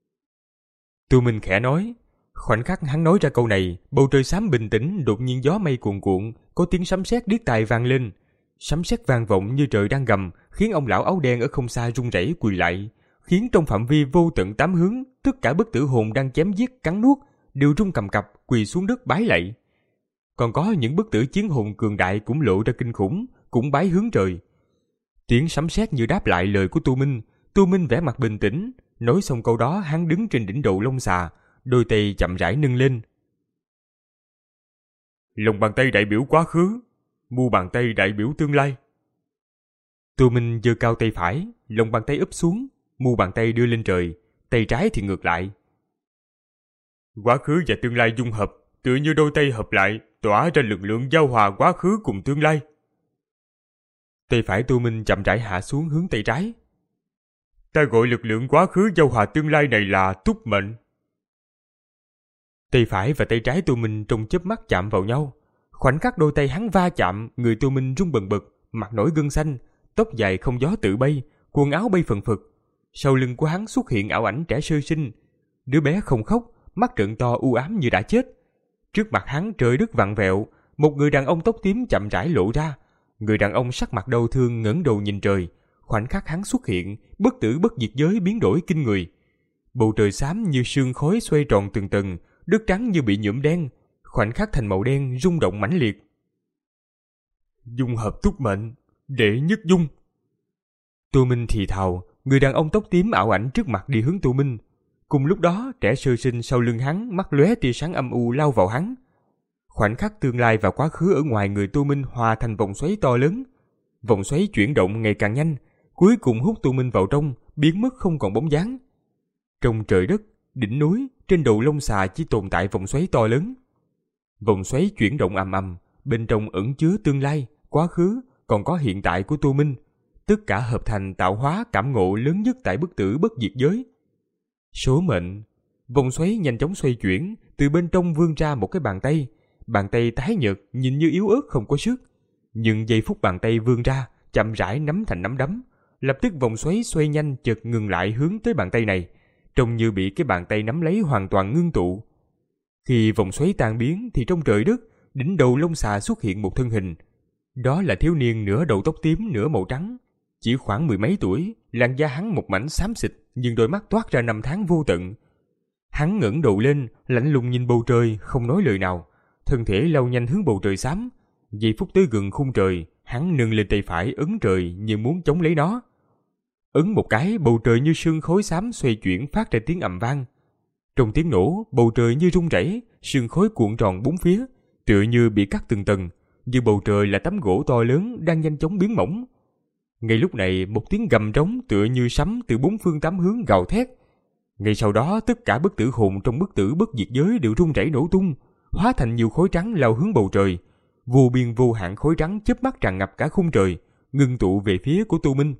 Tô Minh khẽ nói. Khoảnh khắc hắn nói ra câu này, bầu trời xám bình tĩnh, đột nhiên gió mây cuồn cuộn, có tiếng sấm sét điếc tai vang lên. Sấm sét vang vọng như trời đang gầm, khiến ông lão áo đen ở không xa run rẩy quỳ lại, khiến trong phạm vi vô tận tám hướng, tất cả bất tử hồn đang chém giết cắn nuốt đều run cầm cập quỳ xuống đất bái lạy. Còn có những bất tử chiến hồn cường đại cũng lộ ra kinh khủng, cũng bái hướng trời. Tiếng sấm sét như đáp lại lời của Tô Minh. Tô Minh vẻ mặt bình tĩnh, nói xong câu đó hắn đứng trên đỉnh đầu lông xà, đôi tay chậm rãi nâng lên. Lòng bàn tay đại biểu quá khứ, mu bàn tay đại biểu tương lai. Tô Minh giơ cao tay phải, lòng bàn tay úp xuống, mu bàn tay đưa lên trời, tay trái thì ngược lại. Quá khứ và tương lai dung hợp, tựa như đôi tay hợp lại, tỏa ra lực lượng giao hòa quá khứ cùng tương lai. Tay phải Tô Minh chậm rãi hạ xuống hướng tay trái. Ta gọi lực lượng quá khứ giao hòa tương lai này là túc mệnh. Tay phải và tay trái Tô Minh trong chớp mắt chạm vào nhau. Khoảnh khắc đôi tay hắn va chạm, người Tô Minh rung bần bật, mặt nổi gân xanh, tóc dài không gió tự bay, quần áo bay phần phật. Sau lưng của hắn xuất hiện ảo ảnh trẻ sơ sinh. Đứa bé không khóc, mắt trợn to u ám như đã chết. Trước mặt hắn trời đất vặn vẹo, một người đàn ông tóc tím chậm rãi lộ ra. Người đàn ông sắc mặt đau thương ngẩng đầu nhìn trời. Khoảnh khắc hắn xuất hiện, bất tử bất diệt giới biến đổi kinh người. Bầu trời xám như sương khói xoay tròn từng tầng, đất trắng như bị nhuộm đen, khoảnh khắc thành màu đen rung động mãnh liệt. Dung hợp túc mệnh, đệ nhất dung. Tô Minh thì thào, người đàn ông tóc tím ảo ảnh trước mặt đi hướng Tô Minh. Cùng lúc đó, trẻ sơ sinh sau lưng hắn mắt lóe tia sáng âm u lao vào hắn. Khoảnh khắc tương lai và quá khứ ở ngoài người Tô Minh hòa thành vòng xoáy to lớn. Vòng xoáy chuyển động ngày càng nhanh, cuối cùng hút Tô Minh vào trong, biến mất không còn bóng dáng. Trong trời đất, đỉnh núi, trên đầu lông xà chỉ tồn tại vòng xoáy to lớn. Vòng xoáy chuyển động ầm ầm, bên trong ẩn chứa tương lai, quá khứ, còn có hiện tại của Tô Minh. Tất cả hợp thành tạo hóa cảm ngộ lớn nhất tại bất tử bất diệt giới. Số mệnh. Vòng xoáy nhanh chóng xoay chuyển, từ bên trong vươn ra một cái bàn tay. Bàn tay tái nhợt, nhìn như yếu ớt không có sức. Nhưng giây phút bàn tay vươn ra, chậm rãi nắm thành nắm đấm. Lập tức vòng xoáy xoay nhanh chợt ngừng lại hướng tới bàn tay này, trông như bị cái bàn tay nắm lấy hoàn toàn ngưng tụ. Khi vòng xoáy tan biến thì trong trời đất, đỉnh đầu lông xà xuất hiện một thân hình. Đó là thiếu niên nửa đầu tóc tím nửa màu trắng, chỉ khoảng mười mấy tuổi, làn da hắn một mảnh xám xịt nhưng đôi mắt toát ra năm tháng vô tận. Hắn ngẩng đầu lên, lạnh lùng nhìn bầu trời, không nói lời nào, thân thể lao nhanh hướng bầu trời xám. Giây phút tới gần khung trời, hắn nâng lên tay phải ấn trời như muốn chống lấy nó. Ấn một cái, bầu trời như sương khói xám xoay chuyển phát ra tiếng ầm vang. Trong tiếng nổ, bầu trời như rung rẩy, sương khói cuộn tròn bốn phía, tựa như bị cắt từng tầng, như bầu trời là tấm gỗ to lớn đang nhanh chóng biến mỏng. Ngay lúc này, một tiếng gầm trống tựa như sấm từ bốn phương tám hướng gào thét. Ngay sau đó, tất cả bất tử hồn trong bất tử bất diệt giới đều rung rẩy nổ tung, hóa thành nhiều khối trắng lao hướng bầu trời. Vô biên vô hạn khối trắng chớp mắt tràn ngập cả khung trời, ngưng tụ về phía của Tô Minh.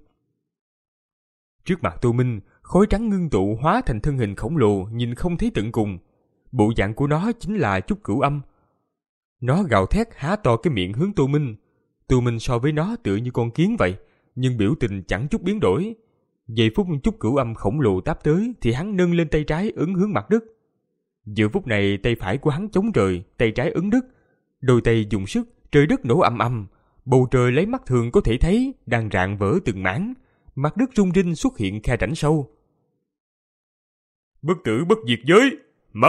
Trước mặt Tô Minh, khối trắng ngưng tụ hóa thành thân hình khổng lồ nhìn không thấy tận cùng. Bộ dạng của nó chính là Trúc Cửu Âm. Nó gào thét há to cái miệng hướng Tô Minh. Tô Minh so với nó tựa như con kiến vậy, nhưng biểu tình chẳng chút biến đổi. Giây phút Trúc Cửu Âm khổng lồ táp tới thì hắn nâng lên tay trái ấn hướng mặt đất. Giữa phút này tay phải của hắn chống trời, tay trái ấn đất. Đôi tay dùng sức, trời đất nổ ầm ầm. Bầu trời lấy mắt thường có thể thấy đang rạn vỡ từng mảng. Mặt đất rung rinh xuất hiện khe rãnh sâu. Bất tử bất diệt giới, mở!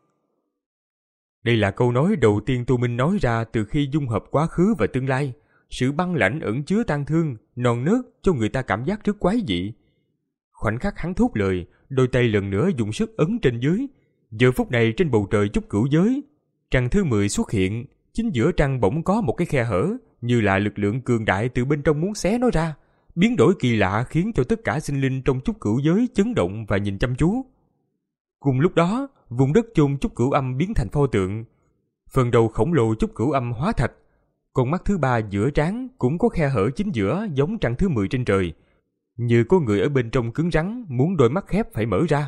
Đây là câu nói đầu tiên Tô Minh nói ra từ khi dung hợp quá khứ và tương lai. Sự băng lãnh ẩn chứa tang thương, non nớt cho người ta cảm giác rất quái dị. Khoảnh khắc hắn thốt lời, đôi tay lần nữa dùng sức ấn trên dưới. Giờ phút này trên bầu trời Trúc Cửu giới, trăng thứ mười xuất hiện, chính giữa trăng bỗng có một cái khe hở, như là lực lượng cường đại từ bên trong muốn xé nó ra. Biến đổi kỳ lạ khiến cho tất cả sinh linh trong Trúc Cửu giới chấn động và nhìn chăm chú. Cùng lúc đó, vùng đất chôn Trúc Cửu Âm biến thành pho tượng. Phần đầu khổng lồ Trúc Cửu Âm hóa thạch. Con mắt thứ ba giữa trán cũng có khe hở chính giữa giống trăng thứ mười trên trời. Như có người ở bên trong cứng rắn muốn đôi mắt khép phải mở ra.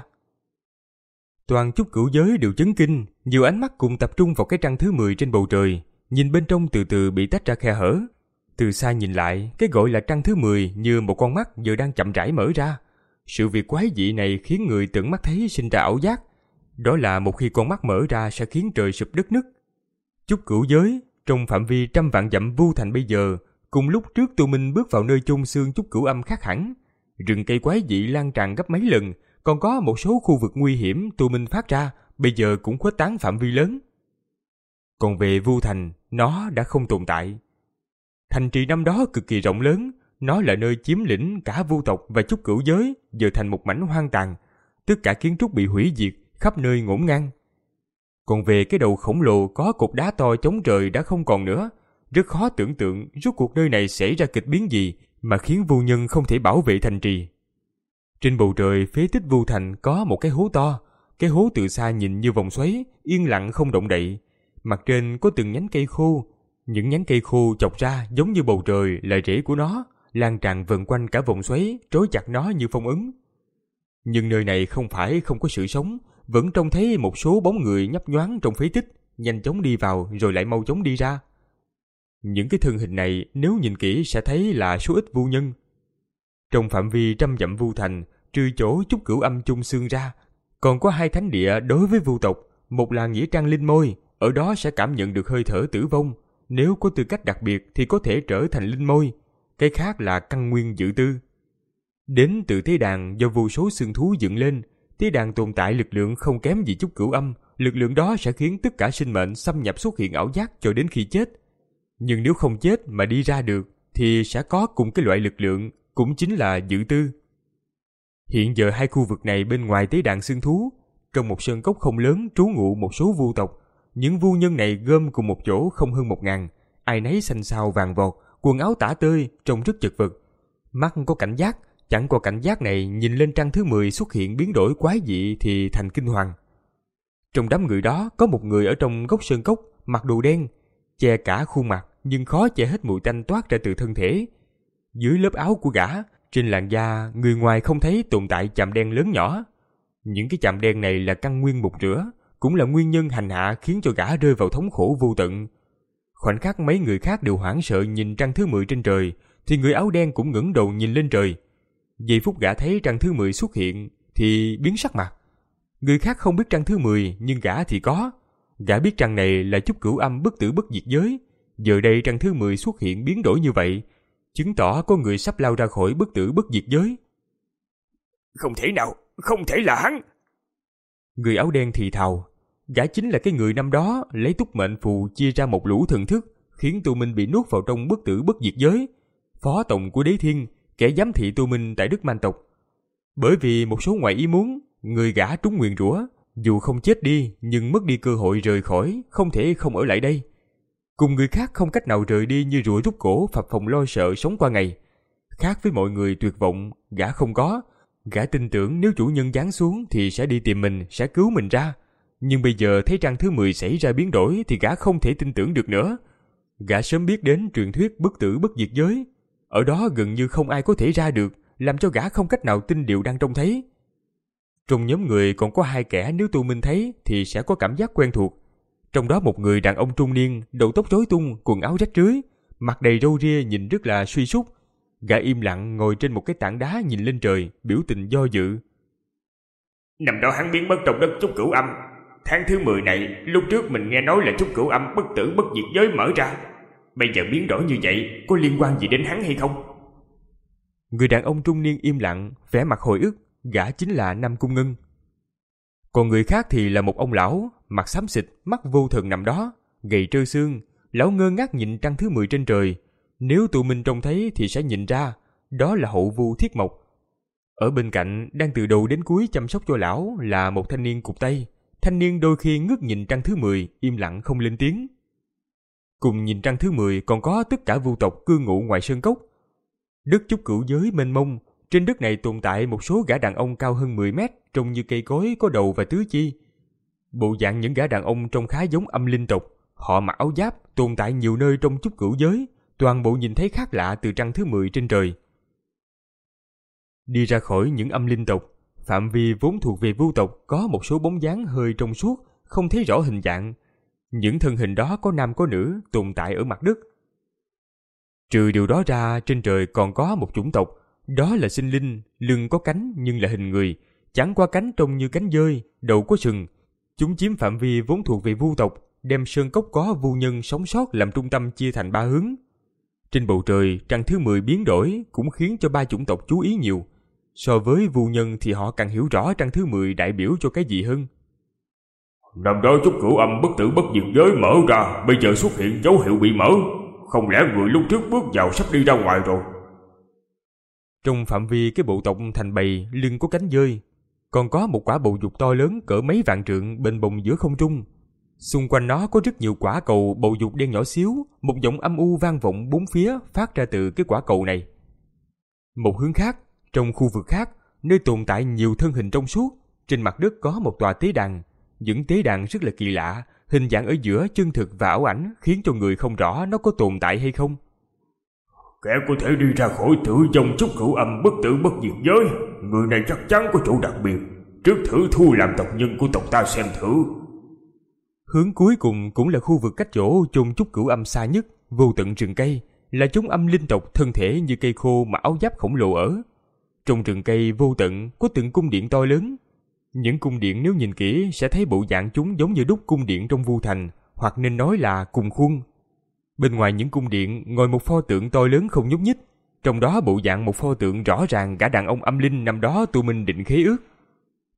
Toàn Trúc Cửu giới đều chấn kinh, nhiều ánh mắt cùng tập trung vào cái trăng thứ mười trên bầu trời, nhìn bên trong từ từ bị tách ra khe hở. Từ xa nhìn lại, cái gọi là trăng thứ mười như một con mắt giờ đang chậm rãi mở ra. Sự việc quái dị này khiến người tận mắt thấy sinh ra ảo giác. Đó là một khi con mắt mở ra sẽ khiến trời sụp đất nứt. Trúc Cửu giới, trong phạm vi trăm vạn dặm vu thành bây giờ, cùng lúc trước Tô Minh bước vào nơi chôn xương Trúc Cửu Âm khác hẳn. Rừng cây quái dị lan tràn gấp mấy lần, còn có một số khu vực nguy hiểm Tô Minh phát ra, bây giờ cũng khuếch tán phạm vi lớn. Còn về vu thành, nó đã không tồn tại. Thành trì năm đó cực kỳ rộng lớn, nó là nơi chiếm lĩnh cả vu tộc và Trúc Cửu giới, giờ thành một mảnh hoang tàn. Tất cả kiến trúc bị hủy diệt, khắp nơi ngổn ngang. Còn về cái đầu khổng lồ có cột đá to chống trời đã không còn nữa. Rất khó tưởng tượng rốt cuộc nơi này xảy ra kịch biến gì mà khiến vô nhân không thể bảo vệ thành trì. Trên bầu trời phế tích vu thành có một cái hố to. Cái hố từ xa nhìn như vòng xoáy, yên lặng không động đậy. Mặt trên có từng nhánh cây khô. Những nhánh cây khô chọc ra giống như bầu trời là rễ của nó, lan tràn vần quanh cả vòng xoáy, trói chặt nó như phong ấn. Nhưng nơi này không phải không có sự sống, vẫn trông thấy một số bóng người nhấp nhoáng trong phế tích, nhanh chóng đi vào rồi lại mau chóng đi ra. Những cái thân hình này nếu nhìn kỹ sẽ thấy là số ít vu nhân. Trong phạm vi trăm dặm vu thành, trừ chỗ Trúc Cửu Âm chung xương ra, còn có hai thánh địa đối với vu tộc, một là nghĩa trang linh môi, ở đó sẽ cảm nhận được hơi thở tử vong, nếu có tư cách đặc biệt thì có thể trở thành linh môi, cái khác là căn nguyên dự tư. Đến từ tế đàn do vô số xương thú dựng lên, tế đàn tồn tại lực lượng không kém gì Trúc Cửu Âm, lực lượng đó sẽ khiến tất cả sinh mệnh xâm nhập xuất hiện ảo giác cho đến khi chết. Nhưng nếu không chết mà đi ra được, thì sẽ có cùng cái loại lực lượng, cũng chính là dự tư. Hiện giờ hai khu vực này bên ngoài tế đàn xương thú, trong một sơn cốc không lớn trú ngụ một số vu tộc. Những vu nhân này gom cùng một chỗ không hơn một ngàn, ai nấy xanh xao vàng vọt, quần áo tả tơi, trông rất chật vật. Mắt có cảnh giác, chẳng qua cảnh giác này nhìn lên trăng thứ mười xuất hiện biến đổi quái dị thì thành kinh hoàng. Trong đám người đó có một người ở trong góc sơn cốc, mặc đồ đen, che cả khuôn mặt nhưng khó che hết mùi tanh toát ra từ thân thể. Dưới lớp áo của gã, trên làn da người ngoài không thấy tồn tại chạm đen lớn nhỏ. Những cái chạm đen này là căn nguyên mục rửa, cũng là nguyên nhân hành hạ khiến cho gã rơi vào thống khổ vô tận. Khoảnh khắc mấy người khác đều hoảng sợ nhìn trăng thứ mười trên trời, thì người áo đen cũng ngẩng đầu nhìn lên trời. Giây phút gã thấy trăng thứ mười xuất hiện thì biến sắc mặt. Người khác không biết trăng thứ mười, nhưng gã thì có. Gã biết trăng này là chúc cửu âm bất tử bất diệt giới. Giờ đây trăng thứ mười xuất hiện biến đổi như vậy, chứng tỏ có người sắp lao ra khỏi bất tử bất diệt giới. Không thể nào, không thể là hắn. Người áo đen thì thào. Gã chính là cái người năm đó lấy túc mệnh phù chia ra một lũ thần thức, khiến Tô Minh bị nuốt vào trong bất tử bất diệt giới. Phó tổng của Đế Thiên, kẻ giám thị Tô Minh tại Đức Man tộc. Bởi vì một số ngoại ý muốn, người gã trúng nguyền rủa, dù không chết đi nhưng mất đi cơ hội rời khỏi, không thể không ở lại đây. Cùng người khác không cách nào rời đi như rùa rút cổ phập phồng lo sợ sống qua ngày. Khác với mọi người tuyệt vọng, gã không có. Gã tin tưởng nếu chủ nhân giáng xuống thì sẽ đi tìm mình, sẽ cứu mình ra. Nhưng bây giờ thấy trăng thứ mười xảy ra biến đổi thì gã không thể tin tưởng được nữa. Gã sớm biết đến truyền thuyết bất tử bất diệt giới. Ở đó gần như không ai có thể ra được, làm cho gã không cách nào tin điều đang trông thấy. Trong nhóm người còn có hai kẻ nếu Tô Minh thấy thì sẽ có cảm giác quen thuộc. Trong đó một người đàn ông trung niên, đầu tóc rối tung, quần áo rách rưới, mặt đầy râu ria nhìn rất là suy sút. Gã im lặng ngồi trên một cái tảng đá nhìn lên trời, biểu tình do dự. Năm đó hắn biến mất trong đất chúc cửu âm. Tháng thứ mười này, lúc trước mình nghe nói là chúc cửu âm bất tử bất diệt giới mở ra. Bây giờ biến đổi như vậy, có liên quan gì đến hắn hay không? Người đàn ông trung niên im lặng, vẻ mặt hồi ức. Gã chính là Nam Cung Ngân. Còn người khác thì là một ông lão, mặt xám xịt, mắt vô thần nằm đó, gầy trơ xương. Lão ngơ ngác nhìn trăng thứ mười trên trời. Nếu tụi mình trông thấy thì sẽ nhìn ra, đó là hậu vu Thiết Mộc. Ở bên cạnh, đang từ đầu đến cuối chăm sóc cho lão là một thanh niên cụt tay. Thanh niên đôi khi ngước nhìn trăng thứ mười, im lặng không lên tiếng. Cùng nhìn trăng thứ mười còn có tất cả vu tộc cư ngụ ngoài sơn cốc. Đất chúc cửu giới mênh mông, trên đất này tồn tại một số gã đàn ông cao hơn mười mét, trông như cây cối có đầu và tứ chi. Bộ dạng những gã đàn ông trông khá giống âm linh tộc, họ mặc áo giáp, tồn tại nhiều nơi trong chúc cửu giới, toàn bộ nhìn thấy khác lạ từ trăng thứ mười trên trời. Đi ra khỏi những âm linh tộc, phạm vi vốn thuộc về vu tộc có một số bóng dáng hơi trong suốt, không thấy rõ hình dạng. Những thân hình đó có nam có nữ tồn tại ở mặt đất. Trừ điều đó ra, trên trời còn có một chủng tộc, đó là sinh linh, lưng có cánh nhưng là hình người, chẳng qua cánh trông như cánh dơi, đầu có sừng. Chúng chiếm phạm vi vốn thuộc về vu tộc, đem sơn cốc có vu nhân sống sót làm trung tâm chia thành ba hướng. Trên bầu trời, trăng thứ mười biến đổi cũng khiến cho ba chủng tộc chú ý nhiều. So với vu nhân thì họ càng hiểu rõ trăng thứ mười đại biểu cho cái gì hơn. Năm đó chúc cửu âm bất tử bất diệt giới mở ra, bây giờ xuất hiện dấu hiệu bị mở. Không lẽ người lúc trước bước vào sắp đi ra ngoài rồi? Trong phạm vi cái bộ tộc thành bầy lưng có cánh dơi, còn có một quả bầu dục to lớn cỡ mấy vạn trượng bềnh bồng giữa không trung. Xung quanh nó có rất nhiều quả cầu bầu dục đen nhỏ xíu, một giọng âm u vang vọng bốn phía phát ra từ cái quả cầu này. Một hướng khác, trong khu vực khác, nơi tồn tại nhiều thân hình trong suốt, trên mặt đất có một tòa tế đàn. Những tế đàn rất là kỳ lạ, hình dạng ở giữa chân thực và ảo ảnh khiến cho người không rõ nó có tồn tại hay không. Kẻ có thể đi ra khỏi tử vong chúc cửu âm bất tử bất diệt giới, người này chắc chắn có chỗ đặc biệt. Trước thử thu làm tộc nhân của tộc ta xem thử. Hướng cuối cùng cũng là khu vực cách chỗ chôn chúc cửu âm xa nhất, vô tận rừng cây, là chúng âm linh tộc thân thể như cây khô mà áo giáp khổng lồ ở. Trong rừng cây vô tận có từng cung điện to lớn. Những cung điện nếu nhìn kỹ sẽ thấy bộ dạng chúng giống như đúc cung điện trong Vu Thành, hoặc nên nói là cùng khuôn. Bên ngoài những cung điện ngồi một pho tượng to lớn không nhúc nhích, trong đó bộ dạng một pho tượng rõ ràng gã đàn ông âm linh năm đó tụi mình định khế ước.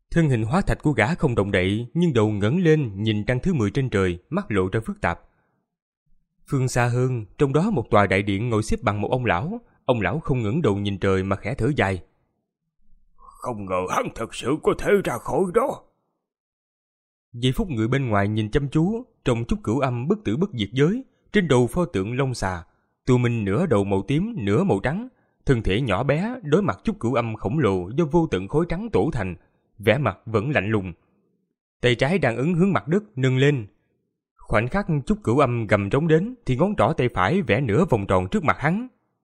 Thân hình hóa thạch của gã không động đậy, nhưng đầu ngẩng lên nhìn trăng thứ mười trên trời, mắt lộ ra phức tạp. Phương xa hơn, trong đó một tòa đại điện ngồi xếp bằng một ông lão. Ông lão không ngẩng đầu nhìn trời mà khẽ thở dài. Không ngờ hắn thật sự có thể ra khỏi đó. Giây phút người bên ngoài nhìn chăm chú, trong chút cửu âm bất tử bất diệt giới, trên đầu pho tượng long xà, Tu Minh nửa đầu màu tím, nửa màu trắng, thân thể nhỏ bé đối mặt chút cửu âm khổng lồ do vô tận khối trắng tổ thành, vẻ mặt vẫn lạnh lùng. Tay trái đang ấn hướng mặt đất nâng lên. Khoảnh khắc chút cửu âm gầm trống đến thì ngón trỏ tay phải vẽ nửa vòng tròn trước mặt hắn.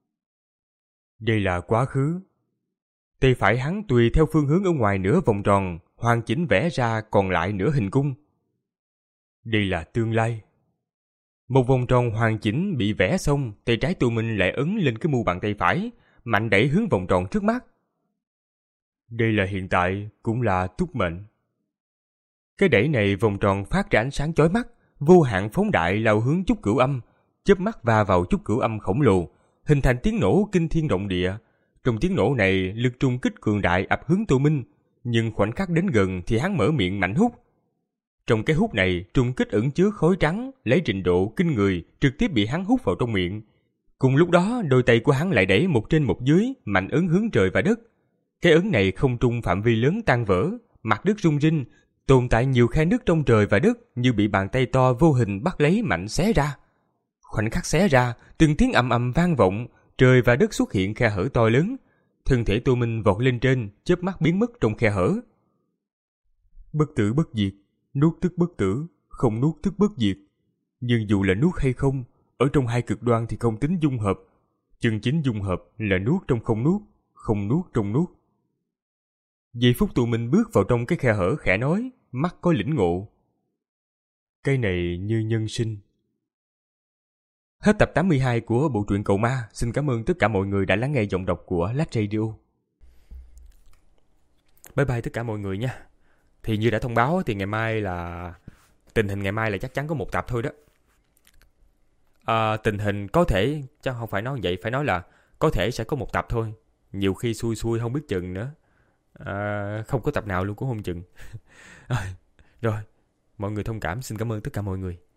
Đây là quá khứ. Tay phải hắn tùy theo phương hướng ở ngoài nửa vòng tròn, hoàn chỉnh vẽ ra còn lại nửa hình cung. Đây là tương lai. Một vòng tròn hoàn chỉnh bị vẽ xong, tay trái Tu Minh lại ấn lên cái mu bàn tay phải, mạnh đẩy hướng vòng tròn trước mắt. Đây là hiện tại, cũng là túc mệnh. Cái đẩy này vòng tròn phát ra ánh sáng chói mắt, vô hạn phóng đại lao hướng chút cửu âm, chớp mắt va vào chút cửu âm khổng lồ, hình thành tiếng nổ kinh thiên động địa. Trong tiếng nổ này, lực trùng kích cường đại ập hướng Tu Minh, nhưng khoảnh khắc đến gần thì hắn mở miệng mạnh hút. Trong cái hút này, trùng kích ẩn chứa khói trắng, lấy trình độ kinh người, trực tiếp bị hắn hút vào trong miệng. Cùng lúc đó, đôi tay của hắn lại đẩy một trên một dưới, mạnh ấn hướng trời và đất. Cái ấn này không trung phạm vi lớn tan vỡ, mặt đất rung rinh, tồn tại nhiều khe nứt trong trời và đất như bị bàn tay to vô hình bắt lấy mạnh xé ra. Khoảnh khắc xé ra, từng tiếng ầm ầm vang vọng, trời và đất xuất hiện khe hở to lớn. Thân thể Tu Minh vọt lên trên, chớp mắt biến mất trong khe hở. Bất tử bất diệt, nuốt tức bất tử, không nuốt tức bất diệt. Nhưng dù là nuốt hay không, ở trong hai cực đoan thì không tính dung hợp. Chân chính dung hợp là nuốt trong không nuốt, không nuốt trong nuốt. Giây phút Tu Minh bước vào trong cái khe hở khẽ nói, mắt có lĩnh ngộ. Cái này như nhân sinh. Hết tập tám mươi hai của bộ truyện Cậu Ma. Xin cảm ơn tất cả mọi người đã lắng nghe giọng đọc của Lách Radio. Bye bye tất cả mọi người nha. Thì như đã thông báo thì ngày mai là... Tình hình ngày mai là chắc chắn có một tập thôi đó. À, tình hình có thể... Chắc không phải nói vậy, phải nói là có thể sẽ có một tập thôi. Nhiều khi xui xui không biết chừng nữa. À, không có tập nào luôn cũng không chừng. Rồi, mọi người thông cảm. Xin cảm ơn tất cả mọi người.